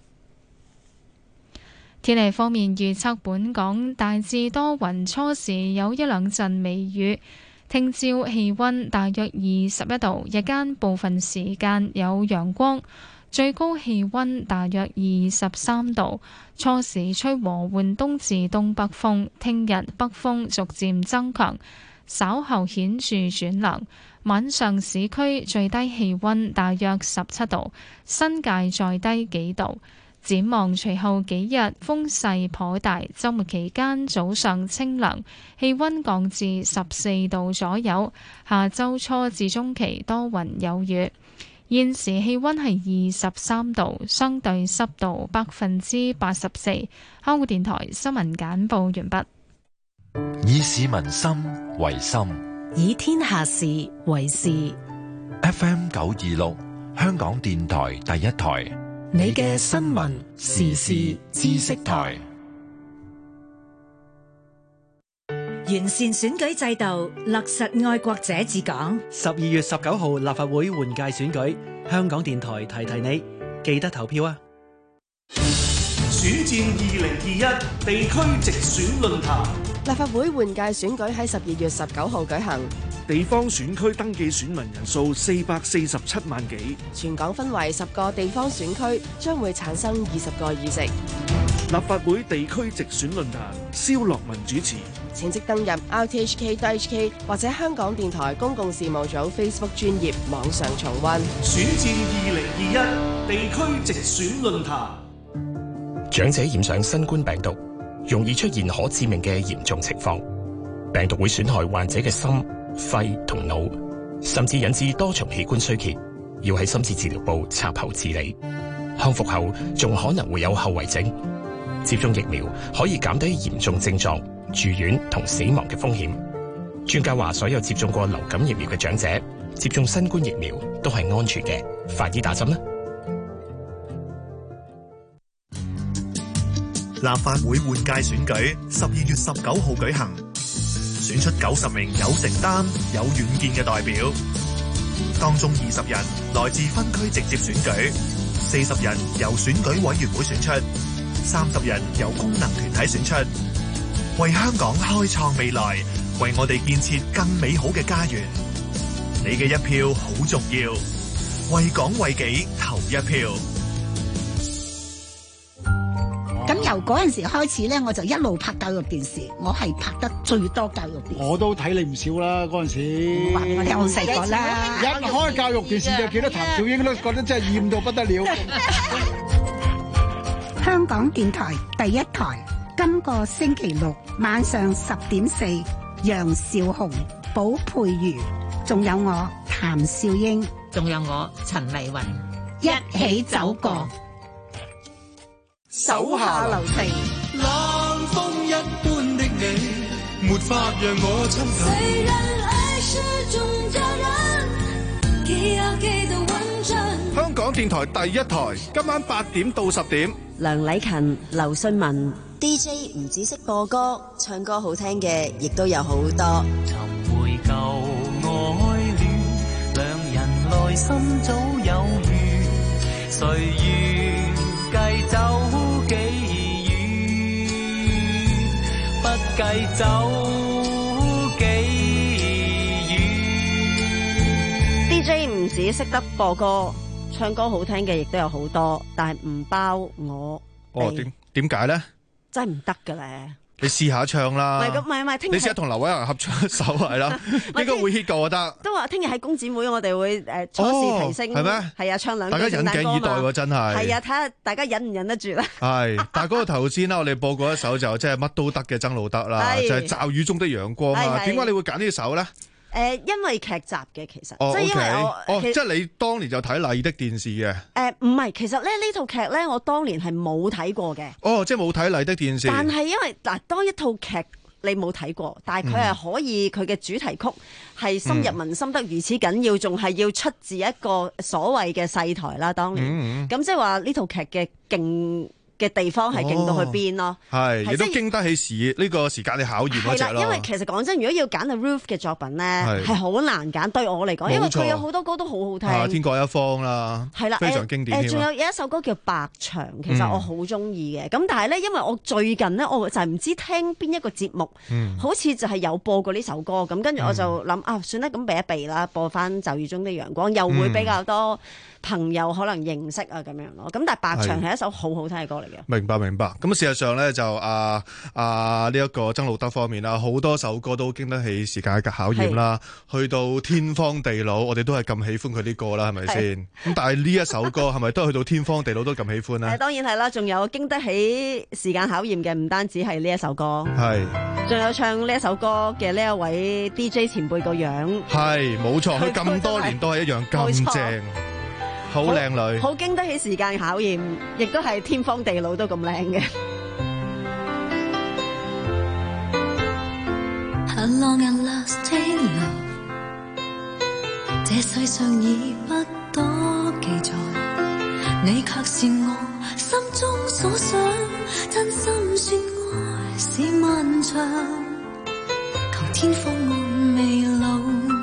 天氣方面預測，本港大致多雲，初時有一兩陣微雨。聽朝氣溫大約二十一度，日間部分時間有陽光，最高氣溫大約二十三度。初時吹和緩東至東北風，聽日北風逐漸增強，稍後顯著轉涼。晚上市區最低氣溫大約十七度，新界再低幾度。展望隨後幾日風勢頗大，週末期間早上清涼，氣溫降至十四度左右。下週初至中期多雲有雨。現時氣溫係二十三度，相對濕度百分之八十四。香港電台新聞簡報完畢。 以市民心為心， 以天下事為事。 F M 九二六，香港電台第一台。 你嘅新聞時事知識台，完善選舉制度，落實愛國者治港。 十二月十九號立法會換屆選舉，香港電台提提你，記得投票啊！ 選戰二零二一地區直選論壇， 立法會換屆選舉喺十二月十九號舉行。 地方選區登記選民人數四百四十七萬幾， 全港分為十個地方選區，將會產生二十個議席。 立法會地區直選論壇，蕭樂文主持。 請即登入 r t h k dot h k 或者香港電台公共事務組 Facebook 專頁網上重溫。 選戰二零二一地區直選論壇。 長者染上新冠病毒，容易出現可致命嘅嚴重情況，病毒會損害患者嘅心、肺同腦，甚至引致多重器官衰竭，要喺深切治療部插喉治理。康復後仲可能會有後遺症。接種疫苗可以減低嚴重症狀、住院同死亡嘅風險。專家話，所有接種過流感疫苗嘅長者接種新冠疫苗都係安全嘅。快啲打針啦！ 立法會換屆選舉十二月十九號舉行。選出九十名有承擔、有遠見嘅代表，當中二十人來自分區直接選舉，四十人由選舉委員會選出，三十人由功能團體選出，為香港開創未來，為我哋建設更美好嘅家園。你嘅一票好重要，為港為己投一票。 由嗰陣時開始咧，我就一路拍教育電視，我係拍得最多教育電視。 我都睇你唔少啦，嗰陣時。 哇！我哋好細個啦， 一開教育電視就見到譚小英都覺得真係厭到不得了。 香港電台第一台，今個星期六晚上十點四，楊兆鴻、寶佩如，仲有我譚少英， 仲有我陳麗雲， 一起走過。 手下留情， 冷風一般的你，沒法讓我親近。 雖然愛是種責任，記呀記得穩陣。 香港電台第一台，今晚八點到十點。 梁禮勤、劉信文 D J 唔只識播歌，唱歌好聽嘅亦都有好多。 尋回舊愛戀，兩人內心早有緣，誰願計走幾遠，不計走幾遠。 D J 唔止識得播歌，唱歌好聽嘅亦都有好多，但係唔包我。 哦，點點解咧？ 真係唔得㗎咧！ 你試下唱啦。 唔係咁，唔係唔係，聽日你試下同劉偉恒合唱一首係啦，應該會 hit 㗎，我覺得。 都話聽日喺公子會，我哋會誒初試提升， 係咩？ 係啊，唱兩句大家引頸以待喎，真係。 係啊，睇下大家忍唔忍得住啦。 係，但係嗰個頭先啦，我哋播過一首就即係乜都得嘅曾路得啦，就係驟雨中的陽光啊。點解你會揀呢首咧？ 誒，因為劇集嘅其實， 哦、 即係因為我， 哦，即係你當年就睇麗的電視嘅。 誒，唔係，其實咧呢套劇咧，我當年係冇睇過嘅。 哦，即係冇睇麗的電視。 但係因為嗱，當一套劇你冇睇過，但係佢係可以佢嘅主題曲係深入民心得如此緊要，仲係要出自一個所謂嘅細台啦。當年，咁即係話呢套劇嘅勁嘅地方係勁到去邊咯， 係亦都經得起時呢個時間嘅考驗嗰隻咯。 因為其實講真，如果要揀阿 Ruth 嘅作品咧，係好難揀。對我嚟講，因為佢有好多歌都好好聽。 天各一方啦，係啦，非常經典。 誒，仲有有一首歌叫《白牆》，其實我好中意嘅。咁但係咧，因為我最近咧，我就係唔知聽邊一個節目，好似就係有播過呢首歌。咁跟住我就諗啊，算啦，咁避一避啦，播翻《驟雨中的陽光》，又會比較多朋友可能認識啊咁樣咯。咁但係《白牆》係一首好好聽嘅歌嚟。 明白明白，咁事實上咧就啊啊呢一個曾路得方面啦，好多首歌都經得起時間嘅考驗啦。去到天荒地老，我哋都係咁喜歡佢啲歌啦，係咪先？咁但係呢一首歌係咪都係去到天荒地老都咁喜歡呢？ 誒，當然係啦，仲有經得起時間考驗嘅，唔單止係呢一首歌，係，仲有唱呢一首歌嘅呢一位 D J 前輩個樣， 係冇錯，佢咁多年都係一樣咁正。好靚女， 好經得起時間考驗，亦都係天荒地老都咁靚嘅。 How long and lasting love， 這世上已不多記載，你卻是我心中所想，真心說愛是漫長，求天放愛未老。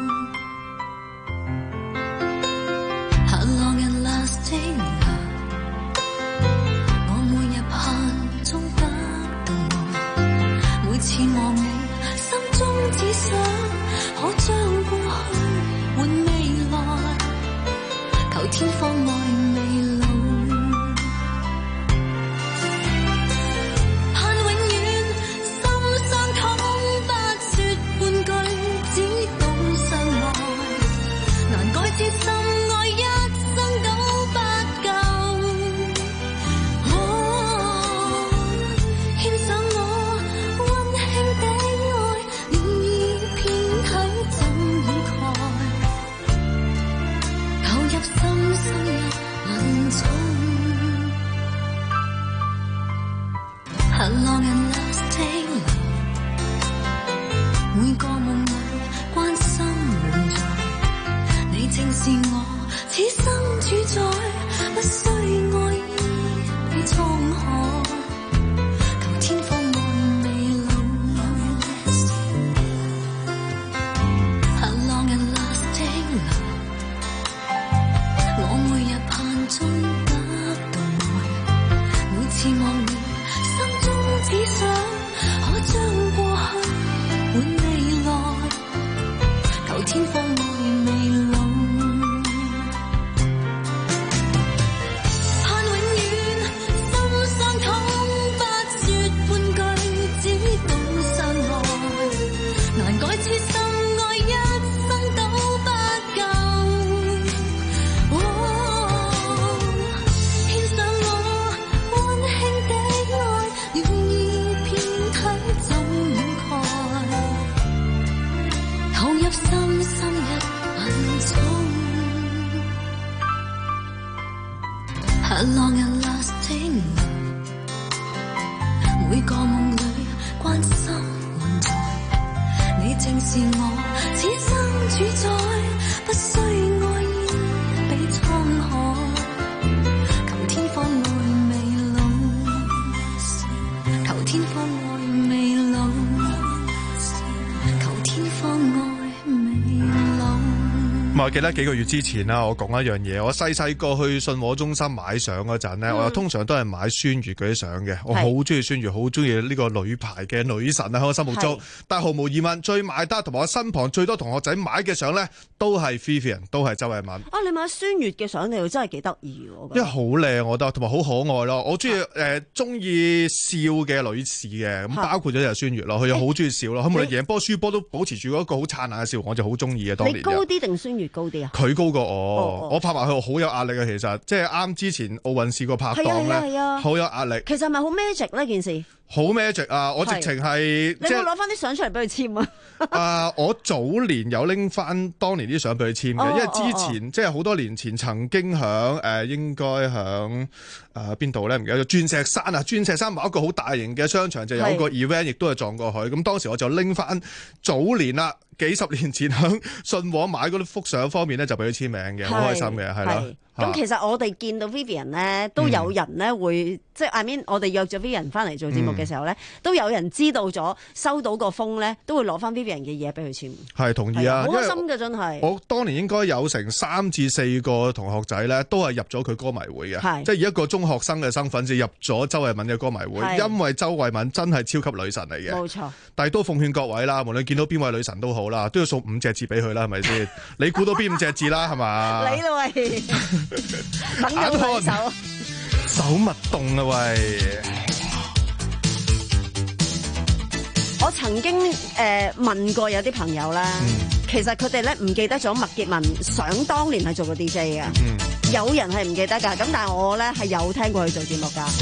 我每日盼中得到愛，每次望你，心中只想可將過去換未來，求天放愛未老，盼永遠心相通，不說半句，只懂相愛，難改知心。How long and lasting love， 每個夢裏關心永在，你正是我此生主宰，不需愛意被滄海，求天放愛未老。How long and lasting love， 我每日盼中得。 But long and lasting， 每個夢裏關心換在，你正是我此生主宰，不需愛意比滄海，求天方愛未老，求天方愛未老，求天方愛未老。 咁我記得幾個月之前啦，我講一樣嘢。我細細個去信和中心買相嗰陣咧， 嗯、 我通常都係買孫悦嗰啲相嘅。我好中意孫悦，好中意呢個女排嘅女神啊，喺我心目中。但係毫無疑問，最買得同埋我身旁最多同學仔買嘅相咧，都係 Vivian， 都係周慧敏。 啊，你買孫悦嘅相，你又真係幾得意喎！ 因為好靚，我覺得，同埋好可愛咯。我中意誒中意笑嘅女士嘅，咁包括咗就係孫悦咯。佢又好中意笑咯。佢無論贏波輸波都保持住嗰個好燦爛嘅笑，我就好中意嘅。當年你高啲定孫悦高啲啊？ 佢高過我， 哦哦、 我拍埋佢好有壓力嘅。其實即係啱之前奧運試過拍檔咧，好有壓力。 其實係咪好 magic 呢件事？ 好 magic 啊！我直情係你有冇攞翻啲相出嚟俾佢簽啊？ 啊！我早年有拎翻當年啲相俾佢簽嘅， 哦、 因為之前、 哦、 即係好多年前曾經響誒、呃、應該響誒邊度咧？唔記得咗鑽石山啊！鑽石山某一個好大型嘅商場就有個 event，亦都係撞過去。咁當時我就拎翻早年啦。幾十年前響信和買嗰啲幅相方面咧，就俾佢簽名嘅，好開心嘅，係啦。 咁其實我哋見到 Vivian 咧，都有人咧會，嗯、即係 I mean，我哋約咗 Vivian 翻嚟做節目嘅時候咧，嗯、都有人知道咗收到個封咧，都會攞翻 Vivian 嘅嘢俾佢簽。 係同意啊， 好開心嘅真係。 我當年應該有成三至四個同學仔咧，都係入咗佢歌迷會嘅，即係以一個中學生嘅身份就入咗周慧敏嘅歌迷會，因為周慧敏真係超級女神嚟嘅。 冇錯。 但係都奉勸各位啦，無論見到邊位女神都好啦，都要送五隻字俾佢啦，係咪先？你估到邊五隻字啦，係嘛？ 你啦喂，等緊佢手， 手勿動啊喂！ 我曾經誒、呃、問過有啲朋友啦，嗯、其實佢哋咧唔記得咗麥潔文想當年係做過 D J 嘅，嗯、有人係唔記得㗎，咁但係我咧係有聽過佢做節目㗎。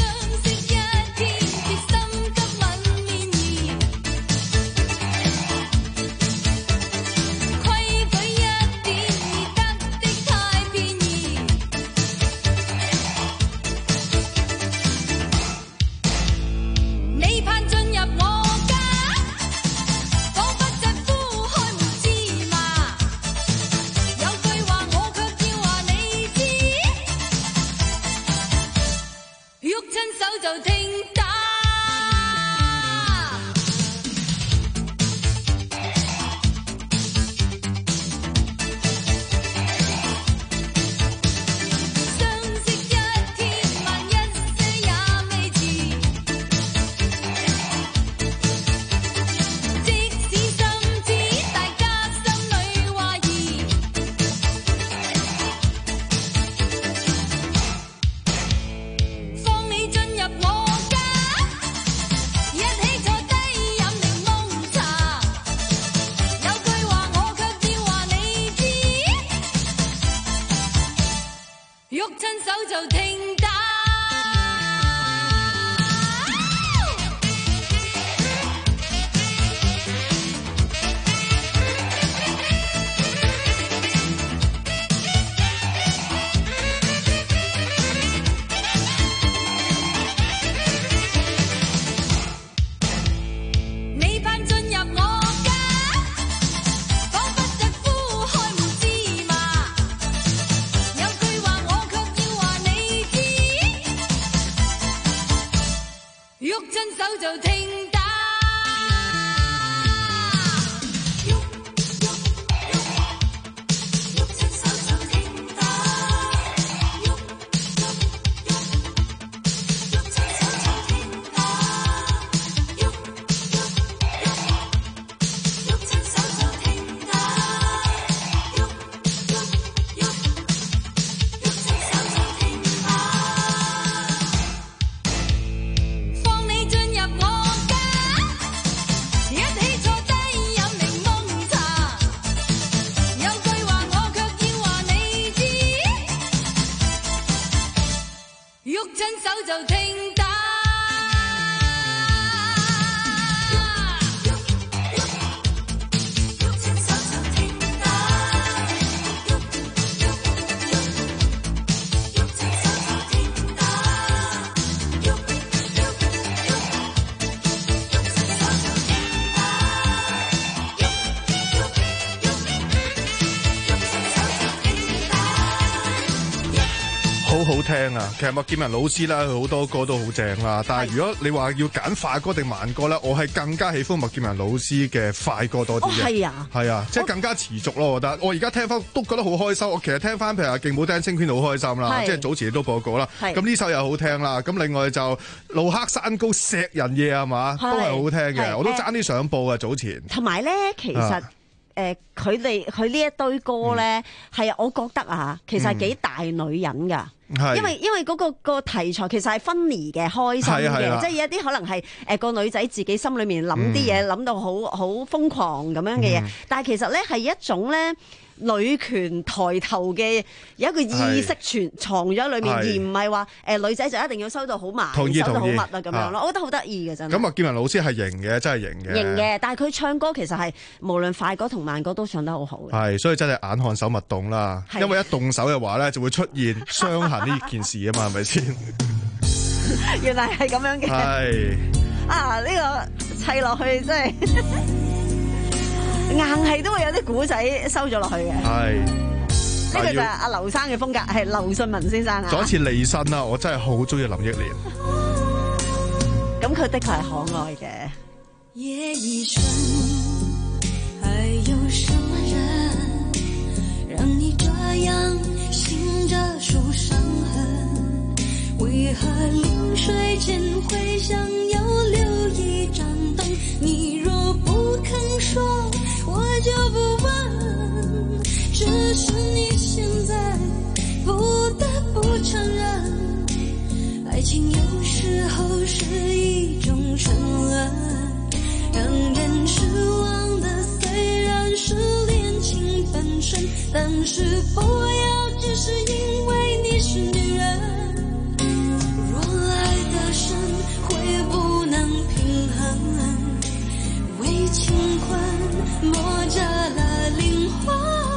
好好聽啊！其實麥劍文老師咧，佢好多歌都好正啦。但係如果你話要揀快歌定慢歌咧，我係更加喜歡麥劍文老師嘅快歌多啲嘅。 係啊， 係啊，即係更加持續咯。我覺得我而家聽翻都覺得好開心。我其實聽翻譬如話勁舞 Dancing Queen 好開心啦，即係早前都播過啦。咁呢首又好聽啦。咁另外就路克山高錫人夜係嘛，都係好聽嘅。我都爭啲想報啊，早前。 同埋咧，其實。誒佢哋佢呢一堆歌咧，係、嗯、我覺得啊，其實係幾大女人㗎、嗯，因為因為嗰、嗰個、嗰個題材其實係 funny 嘅、開心嘅，即係有一啲可能係誒個女仔自己心裏面諗啲嘢，諗、嗯、到好好瘋狂咁樣嘅嘢、嗯，但係其實咧係一種咧。女權抬頭嘅有一個意識存藏咗裏面，而唔係話誒女仔就一定要收到好埋，收到好密啊咁樣咯。我覺得好得意嘅真係。咁麥劍文老師係型嘅，真係型嘅。 型嘅，但係佢唱歌其實係無論快歌同慢歌都唱得好好嘅。 係，所以真係眼看手勿動啦。因為一動手嘅話咧，就會出現傷痕呢件事啊嘛，係咪先？ 原來係咁樣嘅。係啊，呢、呢個砌落去真係。硬係都會有啲古仔收咗落去嘅，係呢個就係阿劉生嘅風格，係劉信文先生啊。 再一次離身啦，我真係好中意林憶蓮。 咁佢的確係可愛嘅。 夜已深，還有什麼人讓你這樣醒着數傷痕？為何臨睡前會想要留一盞燈？你若不肯說，我就不問，只是你現在不得不承認，愛情有時候是一種沉淪，讓人失望的雖然是戀情本身，但是不要只是因為你是女人，若愛得深會不能平衡，為情困磨着了靈魂，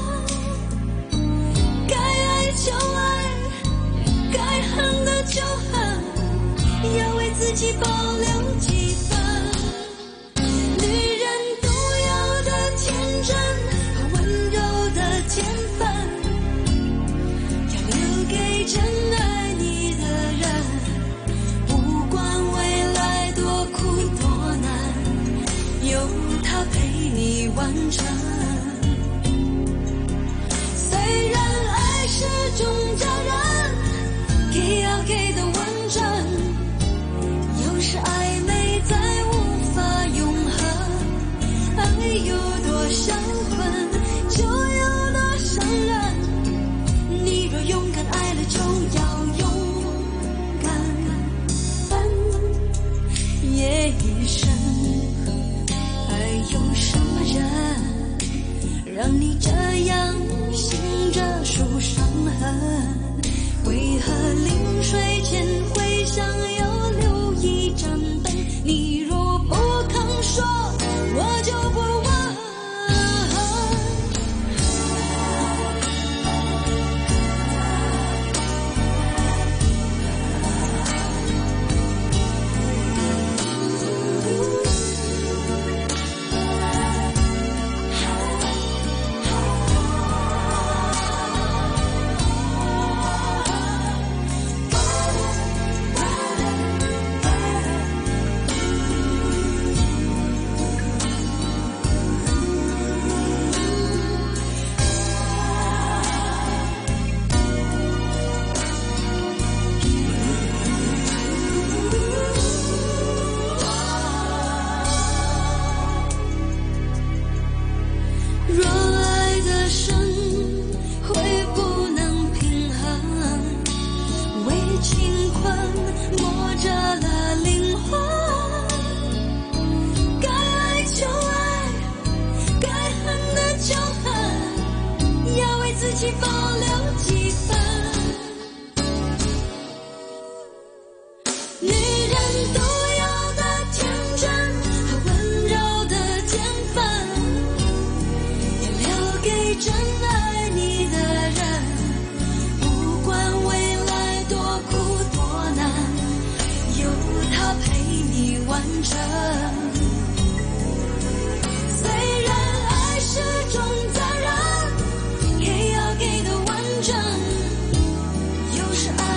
該愛就愛，該恨的就恨，要為自己保留幾分。女人獨有的天真和溫柔的天分，要留給真愛你的人，不管未來多苦多難，有他陪你完成。雖然愛是種責任，給要給的完整，有時曖昧再無法永恆，愛有多銷魂，就有多傷人，你若勇敢愛了就要勇敢分，夜已深，還有什麼人讓你這樣醒着數傷痕？為何臨睡前會想要留一盞燈？你若不肯說，我就不問。有時愛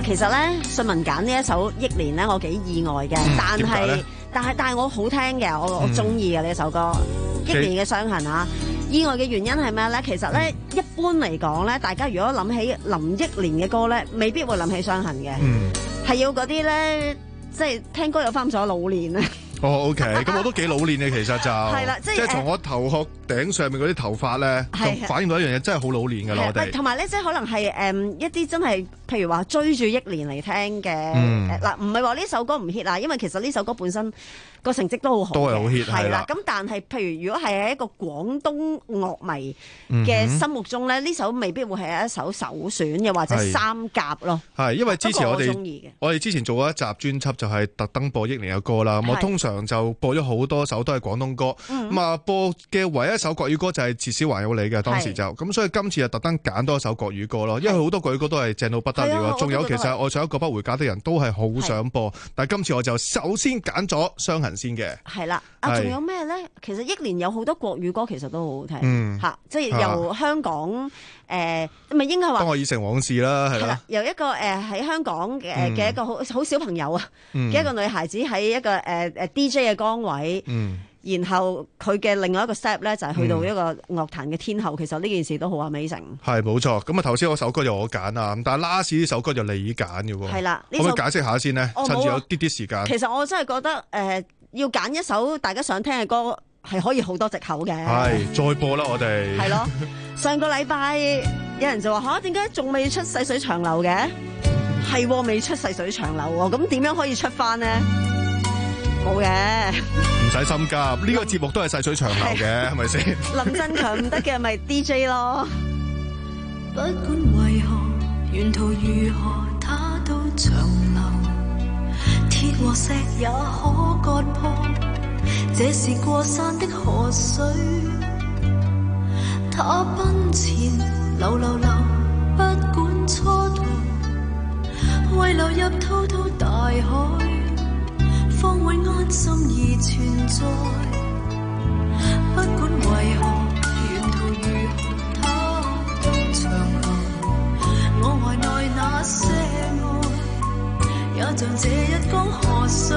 嗱，其實咧，信文揀呢一首《憶蓮》咧，我幾意外嘅， 嗯但係點解咧但係但係我好聽嘅，我我中意嘅呢首歌《憶蓮》嘅傷痕啊。意外嘅原因係咩咧？其實咧，一般嚟講咧，大家如果諗起林憶蓮嘅歌咧，未必會諗起傷痕嘅，係、嗯、要嗰啲咧，即係聽歌有翻咗老練啊。 哦，OK，咁我都幾老練嘅，其實就係啦，即係即係從我頭殼頂上面嗰啲頭髮咧，就反映到一樣嘢，真係好老練㗎啦，我哋。 同埋咧，即係可能係誒、嗯、一啲真係，譬如話追住憶蓮嚟聽嘅，嗱唔係話呢首歌唔 hit 啊，因為其實呢首歌本身個成績都好好， 都係好 hit 係啦。咁但係譬如如果係喺一個廣東樂迷嘅心目中咧，呢、嗯、首未必會係一首首選，又或者三甲咯。 係因為之前我哋我哋之前做過一集專輯，就係特登播憶蓮嘅歌啦。我通常就播咗好多首都係廣東歌，咁、嗯、啊播嘅唯一一首國語歌就係《至少還有你》嘅，當時就咁，所以今次就特登揀多一首國語歌咯，因為好多國語歌都係正到不得了啊！仲有其實愛上一個不回家的人都係好想播，但係今次我就首先揀咗傷痕先嘅。 係啦，啊仲有咩咧？其實憶蓮有好多國語歌，其實都好好聽， 嗯嚇，即係由香港誒，咪、呃、應該話當我已成往事啦，係啦， 由一個誒喺、呃、香港嘅嘅一個好好小朋友啊嘅、嗯、一個女孩子喺一個誒誒、呃、D J 嘅崗位。嗯然後佢嘅另外一個 step 咧就係去到一個樂壇嘅天后，嗯、其實呢件事都好 amazing。係冇錯，咁啊頭先嗰首歌就我揀啊，但係 last 呢首歌就你揀嘅喎。係啦，可唔可以解釋下先呢？趁住有啲啲時間。其實我真係覺得誒、呃，要揀一首大家想聽嘅歌係可以好多藉口嘅。係，再播啦我哋。係咯，上個禮拜有人就話吓，點解仲未出細水長流嘅？係未出細水長流喎，咁點樣可以出翻呢？冇嘅，唔使心急。呢、這個節目都係細水長流嘅，係咪先？林振強唔得嘅，咪 D J 咯。不管為何，沿途如何，它都長流。鐵和石也可割破，這是過山的河水。它奔前，流流流，不管蹉跎，為流入滔滔大海。方會安心而存在，不管為何，沿途如何，它都長流。我懷內那些愛，也像這一江河水，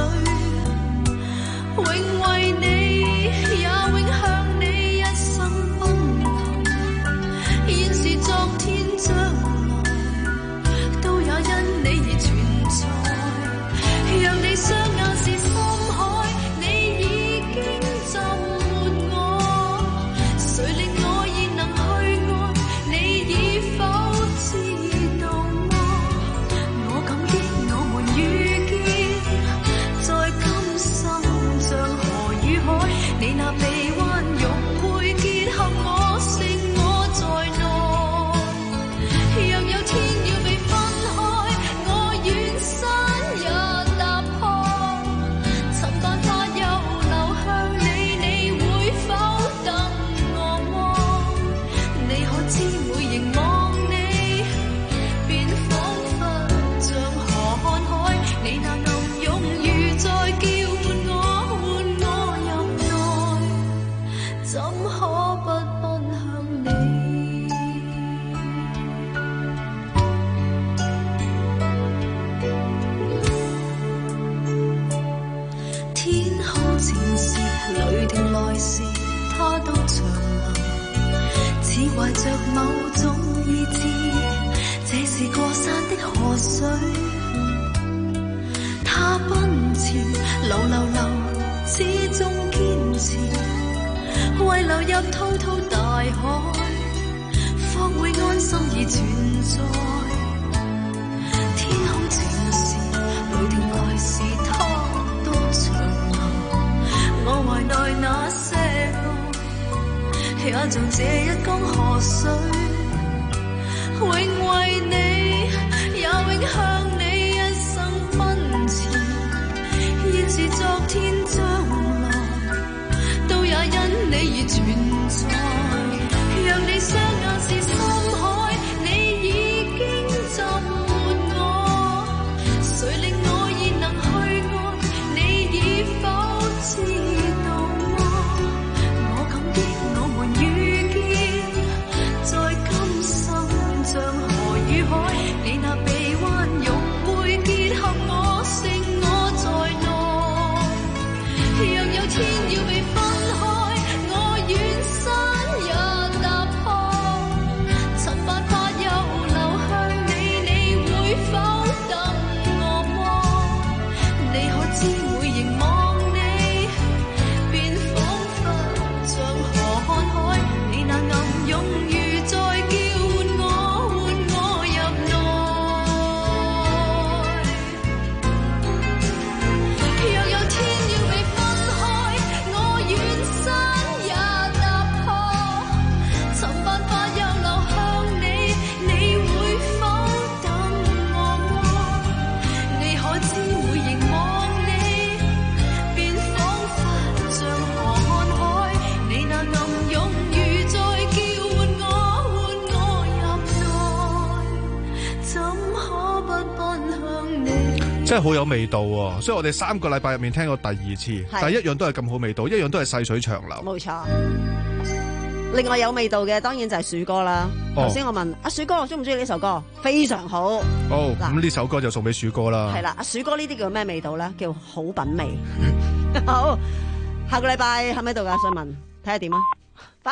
永為你，也永向你一生奔流。現時昨天將來，都也因你而存在。讓你雙眼是深海，你已經浸沒我，誰令我現能去愛？你已否知道麼？我感激我們遇見，在今生像河與海，你那臂彎玉佩結合我，剩我在內。若有天要被分開，我願山也懷着某種意志，這是過山的河水，它奔前，流流流，始終堅持，為流入滔滔大海，方會安心而存在。天空情時，雷霆來時，它都長流。我懷內那些也像這一江河水，永為你，也永向你一生奔馳。現時昨天將來，都也因你而存在。讓你雙眼是深海，你已經浸沒我，誰令我現能去愛？你已否知道麼？我感激我們遇見，在今生像河與海，你那臂彎擁真係好有味道喎。所以我哋三個禮拜入面聽過第二次，但係一樣都係咁好味道，一樣都係細水長流。 冇錯。另外有味道嘅當然就係鼠哥啦。頭先、哦、我問阿鼠哥中唔中意呢首歌？非常好。 哦，咁呢首歌就送俾鼠哥啦。 係啦，阿鼠哥呢啲叫咩味道咧？叫好品味。好，下個禮拜喺咪度噶？想問睇下點啊？